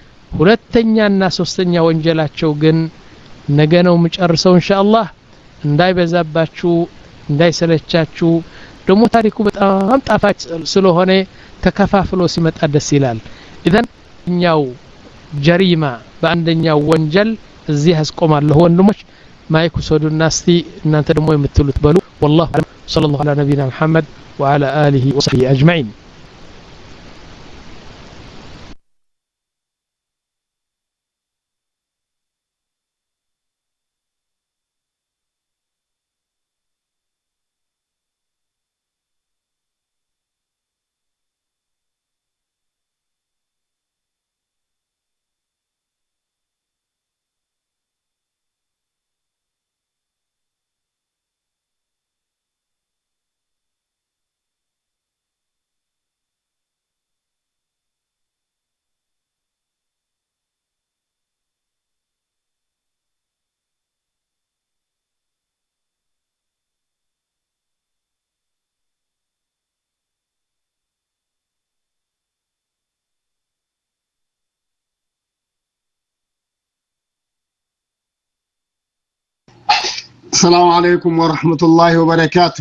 Speaker 4: ሁለተኛና ሶስተኛ ወንጀላቸው ግን ነገ ነው መጨረሻው ኢንሻአላህ እንዳይበዛባችሁ እንዳይሰለቻችሁ ደግሞ ታሪኩ በጣም ጣፋጭ ስለሆነ ተከፋፍሎ ሲመጣ ደስ ይላል ኢዘን እኛው ጀሪማ በአንደኛው ወንጀል እዚህ አስቆማለሁ ወንድሞች ማይኩ ሰዱና እስቲ እናንተ ደግሞ የምትሉት በሉ والله صلى الله على نبينا محمد وعلى آله وصحبه أجمعين
Speaker 5: السلام عليكم ورحمة الله وبركاته.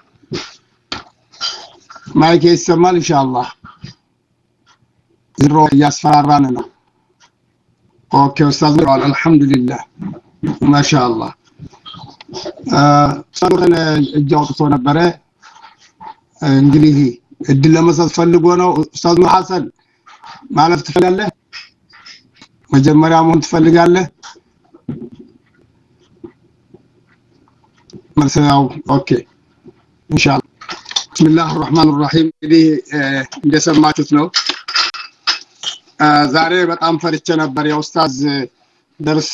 Speaker 5: معك يسمى إن شاء الله. الروح يسفراننا. أوكي أستاذ نور الحمد لله. ما شاء الله. صدقنا الجواب صونا برا إنجليزي. الدل لما تفلقونه أستاذ حسن ما عرفت تفلق له. مجمع عمون تفلق له. مرسل أوكي إن شاء الله. بسم الله الرحمن الرحيم. دي እንደ ሰማችሁት ነው ዛሬ በጣም ፈርቼ ነበር የኡስታዝ ደርስ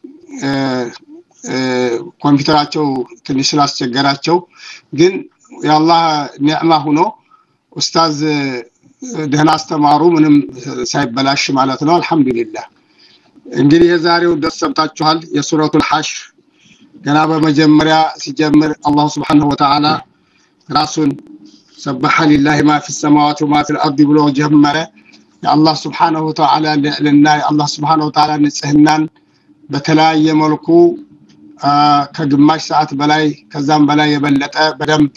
Speaker 5: ኮምፒውተራቸው ትንሽ ስላስቸገራቸው ግን ያላህ ኒዕማ ሆኖ ኡስታዝ ደህና አስተማሩ ምንም ሳይበላሽ ማለት ነው አልহামዱሊላህ እንግዲህ የዛሬው ደርስ ሰምታችኋል የሱረቱል ሐሽር ገና በመጀመሪያ ሲጀምር አላህ Subhanahu Wa Ta'ala ራሱን سبح لله ما في السماوات وما في الأرض ብሎ ጀመረ የአላህ Subhanahu Wa Ta'ala ለና አላህ Subhanahu Wa Ta'ala ንጽህናን በተለያየ መልኩ ከግማሽ ሰዓት በላይ ከዛም በላይ የበለጠ በደንብ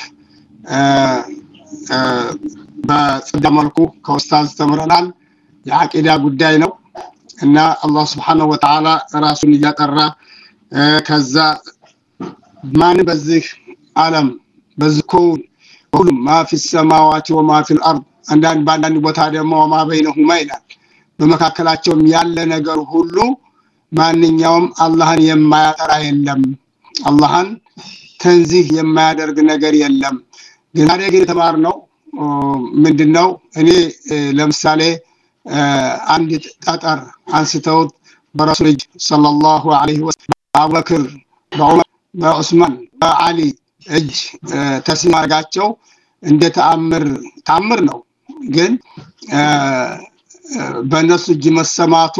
Speaker 5: በጽዳ መልኩ ከኡስታዝ ተምረናል የአቂዳ ጉዳይ ነው እና አላህ Subhanahu Wa Ta'ala ራሱን እያጠራ ከዛ ማን በዚህ ዓለም በዝኮን ሁሉም ما في السماوات وما في الأرض አንዳንድ ባንዳንድ ቦታ ደግሞ وما بينهما ይላል በመካከላቸውም ያለ ነገር ሁሉ ማንኛውም አላህን የማያጠራ የለም አላህን ተንዚህ የማያደርግ ነገር የለም ግን አደግ የተማርነው ምንድነው እኔ ለምሳሌ አንድ ጠጠር አንስተው በረሱል ሰለላሁ ዐለይሂ ወሰለም አቡበክር በዑመር በዑስማን በአሊ እጅ ተስሊም አርጋቸው እንደ ተአምር ተአምር ነው ግን በእነሱ እጅ መሰማቱ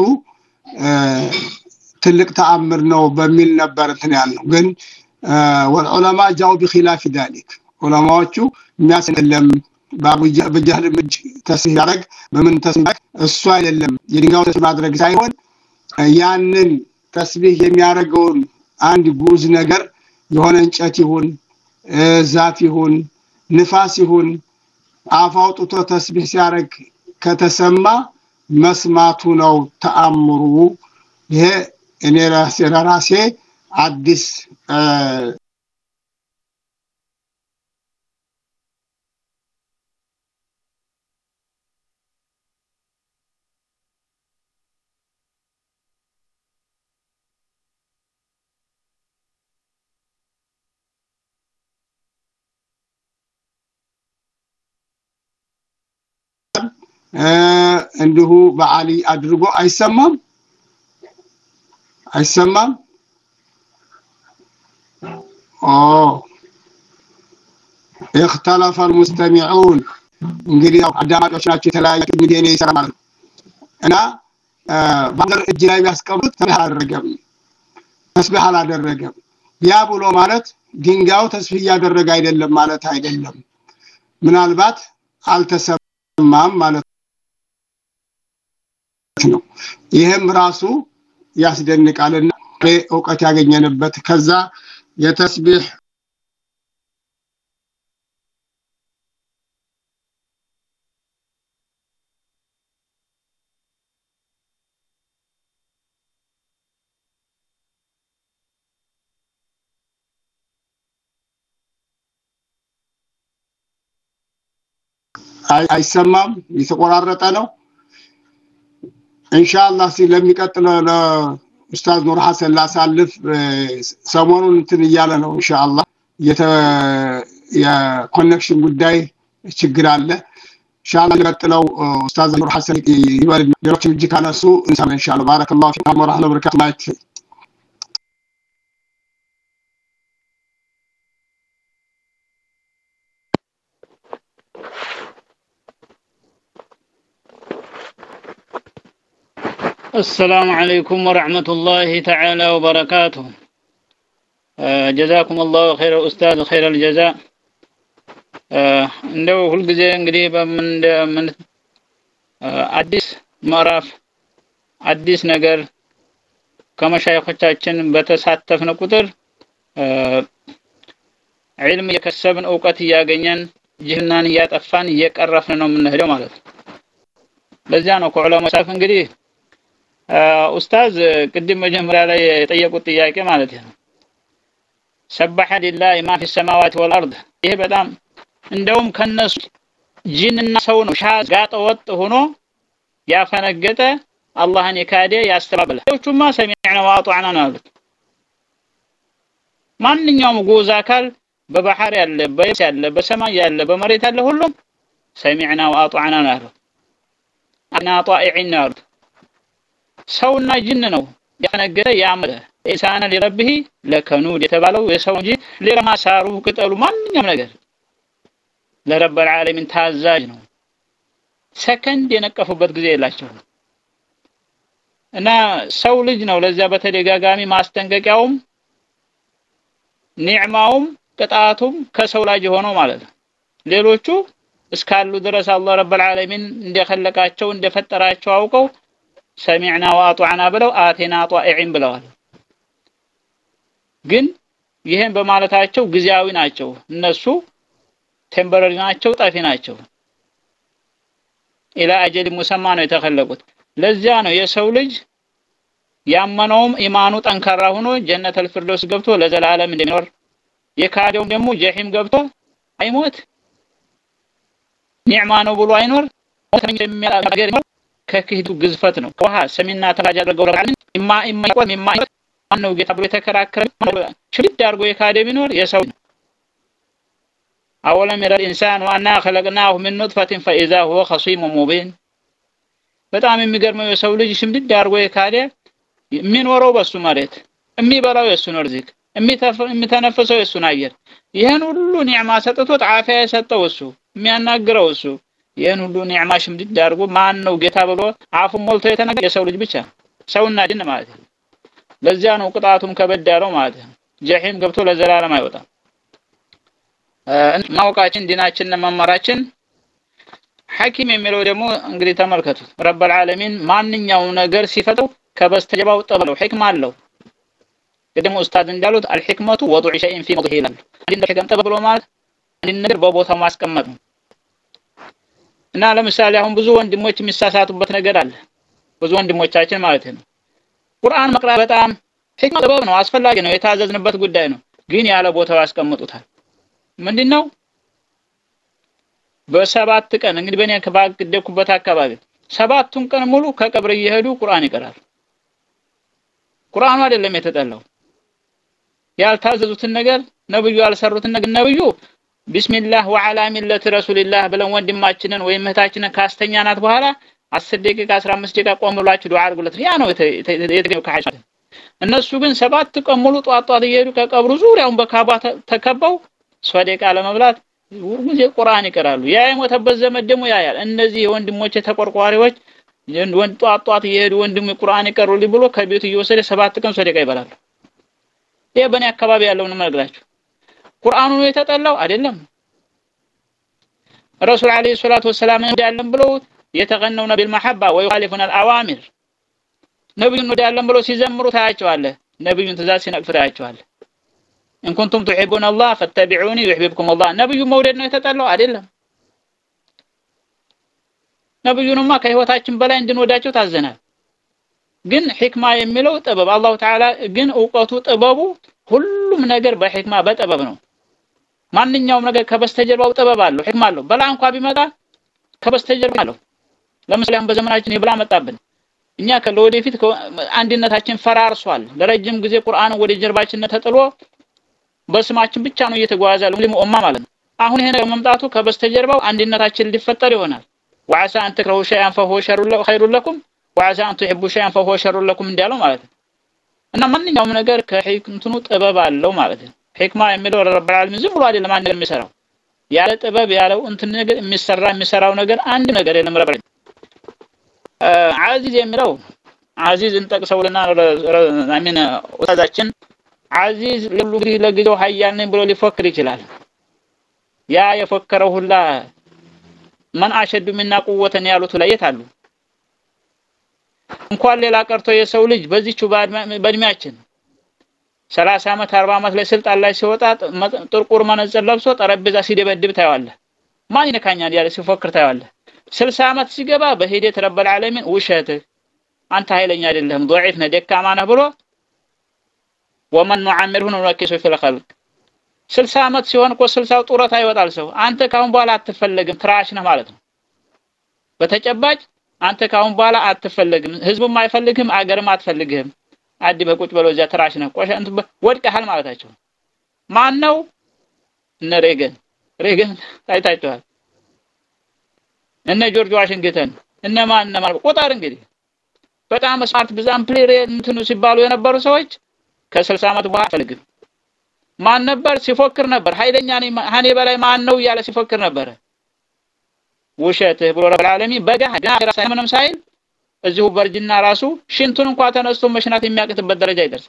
Speaker 5: ትልቅ ተአምር ነው በሚል ነበር እንትን ያለው ግን ወልዑለማ ጃው بخلاف ذلك ዑለማዎቹ የሚያስነለም በጀህል እጅ ተስሊም ያደርግ በምን ተስሊም እሱ አይደለም የድንጋው ተስሊም ማድረግ ሳይሆን ያንን ተስቢህ የሚያደርገውን አንድ ጉዝ ነገር የሆነ እንጨት ይሁን ዛፍ ይሁን ንፋስ ይሁን አፋውጥቶ ተስቢህ ሲያደርግ ከተሰማ መስማቱ ነው ተአምሩ ይሄ እኔ ራሴ ራሴ አዲስ እንዲሁ በአሊ አድርጎ አይሰማም አይሰማም ኦ اختلف المستمعون እንግዲህ አዳማጮች ናቸው የተለያዩ እንግዲህ እኔ ይሰማል እና ባንደር እጅ ላይ ያስቀምጡት ተስቢህ አላደረገም ተስቢህ አላደረገም ያ ብሎ ማለት ድንጋዩ ተስቢህ ያደረገ አይደለም ማለት አይደለም ምናልባት አልተሰማም ማለት ነው ይሄም ራሱ ያስደንቃልና በእውቀት ያገኘንበት ከዛ የተስቢህ አይሰማም የተቆራረጠ ነው ኢንሻአላህ ስለሚቀጥለው ኡስታዝ ኑር ሐሰን ላሳልፍ ሰሞኑን እንትን ይያለ ነው ኢንሻአላህ የኮኔክሽን ጉዳይ ችግር አለ ኢንሻአላህ ለቀጥለው ኡስታዝ ኑር ሐሰን ይባል ሌሎች እጅ ካነሱ እንሰማ ኢንሻአላህ ባረከላሁ ፊኩም ወራህመቱላሂ ወበረካቱሁ
Speaker 6: السلام عليكم ورحمة الله تعالى وبركاته جزاكم الله خير أستاذ خير الجزاء እንደው ሁሉ ጊዜ እንግዲህ በምን ምን አዲስ ምዕራፍ አዲስ ነገር ከመሻይኾቻችን በተሳተፍነ ቁጥር ዒልም የከሰብን ዕውቀት ያገኘን ጅህናን ያጠፋን እየቀረፍን ነው የምንሄደው ማለት ነው። ለዚያ ነው ከዑለማ ሳፍ እንግዲህ ኡስታዝ ቅድም መጀመሪያ ላይ የጠየቁት ጥያቄ ማለት ነው ሰበሐ ሊላሂ ማ ፊ ሰማዋት ወልአርድ ይሄ በጣም እንደውም ከነሱ ጂንና ሰው ነው ሻዝ ጋጠ ወጥ ሆኖ ያፈነገጠ አላህን የካደ ያስተባበለ ሌሎቹማ ሰሚዕና ወአጣዕና ነው ያሉት። ማንኛውም ጎዛ አካል በባህር ያለ በየብስ ያለ በሰማይ ያለ በመሬት ያለ ሁሉም ሰሚዕና ወአጣዕና ነው ያሉት። አና ጣኢዒን ነው ያሉት። ሰውና ጂን ነው ያፈነገጠ ያመለ ኢንሳን ለረብህ ለከኑድ የተባለው የሰው እንጂ ለማሳሩ ቅጠሉ ማንኛውም ነገር ለረብ العالمين ታዛዥ ነው። ሰከንድ የነቀፉበት ጊዜ የላቸው እና ሰው ልጅ ነው ለዚያ በተደጋጋሚ ማስጠንቀቂያውም ኒዕማውም ቅጣቱም ከሰው ላይ ሆኖ ማለት ነው። ሌሎቹ እስካሉ ድረስ አላህ ረብ العالمين እንደخለቃቸው እንደፈጠራቸው አውቀው ሰሚዕና ወአጣዕና ብለው አቴና ጣኢዒን ብለዋል። ግን ይሄን በማለታቸው ግዚያዊ ናቸው። እነሱ ቴምፖራሪ ናቸው፣ ጣፊ ናቸው። ኢላ አጀል ሙሰማ ነው የተخለቁት። ለዚያ ነው የሰው ልጅ ያመነውም ኢማኑ ጠንካራ ሆኖ ጀነተል ፊርደውስ ገብቶ ለዘላለም እንደሚኖር የካደውም ደግሞ ጀሂም ገብቶ አይሞት ኒዕማ ነው ብሎ አይኖር ነገር ነው። ከክህዱ ግዝፈት ነው። ውሃ ሰሚና ተራጅ አድርገው ረባን ኢማ ኢማ ይቆም ኢማ ነው ጌታ ብሎ የተከራከረ ሽድድ አድርጎ የካደ ቢኖር የሰው ነው። አወለም የረል ኢንሳን ወአና خلقناه من نطفة فإذا هو خصيم مبين በጣም የሚገርመው የሰው ልጅ ሽምድድ አድርጎ የካደ የሚኖረው በሱ መሬት የሚበላው የሱ ርዝቅ የሚተነፈሰው የሱ አየር ይሄን ሁሉ ኒዕማ ሰጥቶት አፊያ የሰጠው እሱ የሚያናግረው እሱ ይሄን ሁሉ ኒዕማ ሽምድድ አድርጎ ማን ነው ጌታ ብሎ አፉ ሞልቶ የተናገረ የሰው ልጅ ብቻ ሰውና ጅን ማለት ነው። ለዚያ ነው ቅጣቱም ከበድ ያለው ማለት ነው። ጀሂም ገብቶ ለዘላለም አይወጣም። ማወቃችን ዲናችንና መማራችን ሐኪም የሚለው ደግሞ እንግዲህ ተመልከቱት ረብ العالمين ማንኛው ነገር ሲፈጠው ከበስተጀርባው ጠበለው ህክማ አለው። ደግሞ ኡስታዝ እንዳሉት الحكمة وضع شيء في موضعه ይላሉ። አንድ ነገር ጠበለው ማለት አንድ ነገር በቦታው ማስቀመጥ ነው። እና ለምሳሌ አሁን ብዙ ወንድሞች የሚሳሳቱበት ነገር አለ። ብዙ ወንድሞቻችን ማለት ነው ቁርአን መቅራት በጣም ህክማ ጥበብ ነው፣ አስፈላጊ ነው፣ የታዘዝንበት ጉዳይ ነው። ግን ያለ ቦታው ያስቀምጡታል። ምንድነው በሰባት ቀን እንግዲህ በእኔ ከባግደኩበት አካባቢ ሰባቱን ቀን ሙሉ ከቀብር እየሄዱ ቁርአን ይቀራል። ቁርአኑ አይደለም የተጠላው ያልታዘዙትን ነገር ነብዩ ያልሰሩትን ነገር ነብዩ ቢስሚላህ ወዐላ ሚለት ረሱልላህ ብለን ወንድማችንን ወይ እህታችንን ካስተኛናት በኋላ አስር ደቂቃ አስራ አምስት ደቂቃ ቆም ብላችሁ ዱዓ አድርጉለት። ያ ነው የተገኘው ከሐጅ። እነሱ ግን ሰባት ቀን ሙሉ ጧት ጧት እየሄዱ ከቀብሩ ዙሪያውን በካባ ተከበው ሷደቃ ለመብላት ሁልጊዜ ቁርአን ይቀራሉ። ያ የሞተበት ዘመድ ደግሞ ያያል። እነዚህ ወንድሞች ተቆርቋሪዎች ወንድ ጧት ጧት እየሄዱ ወንድም ቁርአን ይቀሩልኝ ብሎ ከቤቱ እየወሰደ ሰባት ቀን ሷደቃ ይበላሉ። ይሄ በእኔ አካባቢ ያለው ነው የምነግራችሁ። ቁርአኑ ነው የተጠላው አይደለም። ረሱል አለይሂ ሰላቱ ወሰላም እንዳለን ብለው የተገነው ነብዩ መሐባ ወይ ኻሊፉና አልአዋሚር ነብዩን እንዳለን ብለው ሲዘምሩ ታያቸዋለህ። ነብዩን ትእዛዝ ሲነቅፉ ታያቸዋለህ። ان كنتم تحبون الله فاتبعوني يحببكم الله ነብዩ መውደድ ነው የተጠላው አይደለም። ነብዩንማ ከህይወታችን በላይ እንድንወዳቸው ታዘናል። ግን ህክማ የሚለው ጥበብ አላህ ተዓላ ግን ዕውቀቱ ጥበቡ ሁሉም ነገር በህክማ በጥበብ ነው። ማንኛውም ነገር ከበስተጀርባው ጥበብ አለው፣ ህክማ አለው። በላ እንኳን ቢመጣ ከበስተጀርባ አለው። ለምሳሌ አሁን በዘመናችን የብላ መጣብን። እኛ ከለወደፊት አንድነታችን ፈራርሷል። ለረጅም ጊዜ ቁርአን ወደ ጀርባችን ተጥሎ በስማችን ብቻ ነው እየተጓዘ ያለው ሙስሊሙ ኡማ ማለት ነው። አሁን ይሄ ነገር መምጣቱ ከበስተጀርባው አንድነታችን ሊፈጠር ይሆናል። ወዓሳ አን ተክረሁ ሸይአን ፈሁወ ኸይሩን ለኩም ወዓሳ አን ትሕቡ ሸይአን ፈሁወ ሸሩን ለኩም እንዳለው ማለት ነው። እና ማንኛውም ነገር ከህክምቱ ጥበብ አለው ማለት ነው። ህክማ የሚለው ረብ العالمين ዝም ብሎ አይደለም አንድ ነገር የሚሰራው። ያለ ጥበብ ያለው እንትን ነገር የሚሰራ የሚሰራው ነገር አንድ ነገር የለም። ረብ አዚዝ የሚለው አዚዝ እንጠቅሰውልና አሚን ኡስታዛችን አዚዝ ለሉግሪ ለጊዜው ሀያል ነኝ ብሎ ሊፎክር ይችላል። ያ የፎከረው ሁላ ማን አሸዱ ሚና ቁወተን ያሉት ለየት አሉ። እንኳን ሌላ ቀርቶ የሰው ልጅ በዚህው በእድሜያችን ሰላሳ ዓመት አርባ ዓመት ላይ ስልጣን ላይ ሲወጣ ጥርቁር መነጽር ለብሶ ጠረጴዛ ሲደበድብ ታያለህ። ማን ይነካኛል ያለ ሲፎክር ታያለህ። ስልሳ ዓመት ሲገባ በሂደት ረብል ዓለሚን ውሸትህ አንተ ኃይለኛ አይደለም ضعيف ነህ ደካማ ነህ ብሎ ወመን نعمره نركسه في الخلق ስልሳ ዓመት ሲሆን እኮ ስልሳው ጡረታ ይወጣል ሰው። አንተ ካሁን በኋላ አትፈለግም ትራሽ ነህ ማለት ነው። በተጨባጭ አንተ ካሁን በኋላ አትፈለግም፣ ህዝቡም አይፈልግህም፣ አገርም አትፈልግህም። አዲ በቁጭ ብለው እዚያ ትራሽ ነህ ቆሻ እንት ወድቀሃል ማለታቸው። ማን ነው? እነ ሬገን ሬገን ታይታቸዋል። እነ ጆርጅ ዋሽንግተን እነ ማን እነ ማን ቁጥር እንግዲህ በጣም ስማርት በዛም ፕሌየር እንትኑ ሲባሉ የነበሩ ሰዎች ከ60 ዓመት በኋላ አትፈልግም። ማን ነበር? ሲፎክር ነበር። ኃይለኛ ነኝ ሀኔ በላይ ማን ነው እያለ ሲፎክር ነበር። ውሸትህ ብሎ ረብል ዓለሚን በጋ ጋራ ሳይምንም ሳይል እዚሁ በርጅና ራሱ ሽንቱን እንኳን ተነስቶ መሽናት የሚያቅትበት ደረጃ ይደርስ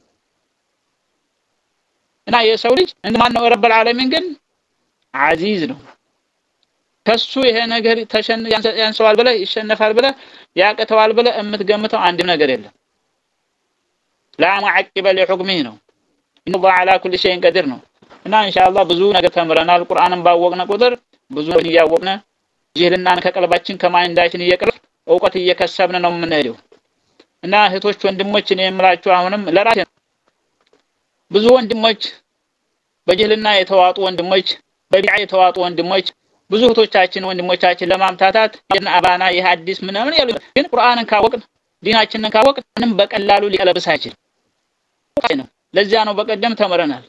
Speaker 6: እና የሰው ልጅ እንደማን ነው? ረብል ዓለሚን ግን አዚዝ ነው። ከሱ ይሄ ነገር ተሸን ያንሰዋል ብለ ይሸነፋል ብለ ያቀተዋል ብለ እምትገምተው አንድ ነገር የለም። ላ ሙዐቂበ ለሁክሚህ ነው። ኢነላህ ዐላ ኩሊ ሸይን ቀዲር ነው። እና ኢንሻአላህ ብዙ ነገር ተምረናል። ቁርአንን ባወቅነ ቁጥር ብዙ እያወቅነ ጅህልናን ከቀልባችን ከማይንዳችን እየቀረፍ ዕውቀት እየከሰብነ ነው የምንሄደው። እና እህቶች ወንድሞች እኔ የምላችሁ አሁንም ለራሴ ብዙ ወንድሞች በጅህልና የተዋጡ ወንድሞች በቢድዓ የተዋጡ ወንድሞች ብዙ እህቶቻችን ወንድሞቻችን ለማምታታት የና አባና የሐዲስ ምናምን ያሉ ግን ቁርአንን ካወቅን ዲናችንን ካወቅን ምንም በቀላሉ ሊቀለብስ አይችልም ነው። ለዚያ ነው በቀደም ተመረናል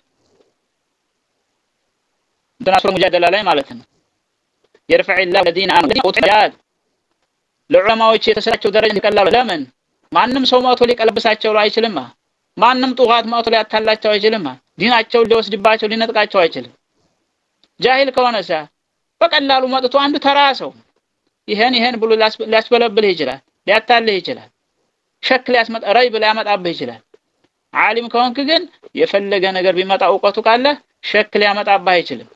Speaker 6: ተናስሮ ሙጃደላ ላይ ማለት ነው يرفع الله الذين آمنوا وتجاد ለዑለማዎች የተሰጣቸው ደረጃ ይቀላል። ለምን ማንንም ሰው ማውቶ ሊቀለብሳቸው አይችልም። ማንንም ጡጋት ማውቶ ሊያታላቸው አይችልም። ዲናቸው ሊወስድባቸው ሊነጥቃቸው አይችልም። ጃሂል ከሆነሳ በቀላሉ መጥቶ አንድ ተራ ሰው ይሄን ይሄን ብሎ ሊያስበለብልህ ይችላል፣ ሊያታልህ ይችላል፣ ሸክ ሊያስመጣ ራይ ብላ ያመጣብህ ይችላል። ዓሊም ከሆንክ ግን የፈለገ ነገር ቢመጣ ዕውቀቱ ካለ ሸክ ሊያመጣብህ አይችልም።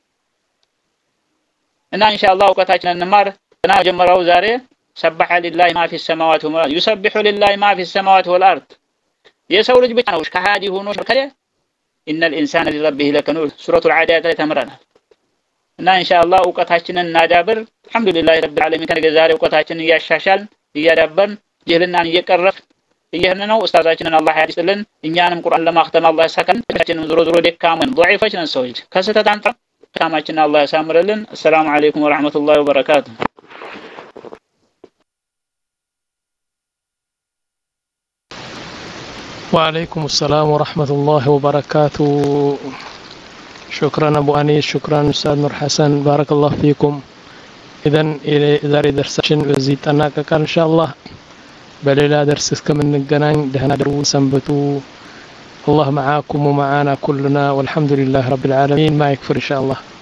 Speaker 6: እና ኢንሻአላህ ዕውቀታችንን እንማር እና ጀመራው ዛሬ ሰበሐ ሊላሂ ማ ፊ ሰማዋት ወማ ይሰብሑ ሊላሂ ማ ፊ ሰማዋት ወልአርድ የሰው ልጅ ብቻ ነው ከሃዲ ሆኖ ከለ ኢነል ኢንሳነ ሊረቢሂ ለከኑድ ሱረቱል ዓዲያት ላይ ተምረናል። እና ኢንሻአላህ ዕውቀታችንን እናዳብር። አልহামዱሊላሂ ረቢል ዓለሚን ከነገ ዛሬ ዕውቀታችንን እያሻሻል እያዳበርን ጅህልናን እየቀረፍ እየህን ነው። ኡስታዛችንን አላህ ያድስልን፣ እኛንም ቁርአን ለማክተም አላህ ያሳከን። ከታችንም ዞሮ ዞሮ ደካማን ضعيفዎች ነን ሰዎች ከስተት አንተ ታማችን አላህ ያሳምርልን። السلام عليكم ورحمة الله وبركاته.
Speaker 1: وعليكم السلام ورحمة الله وبركاته. شكرا أبو أنيس، شكرا أستاذ نور حسن، بارك الله فيكم. إذن إذا درسنا وزيد أنك كان إن شاء الله بليلة درس كم النجنان دهنا دروس سنبتو. الله معاكم ومعانا كلنا والحمد لله رب العالمين. ما يكفر إن شاء الله.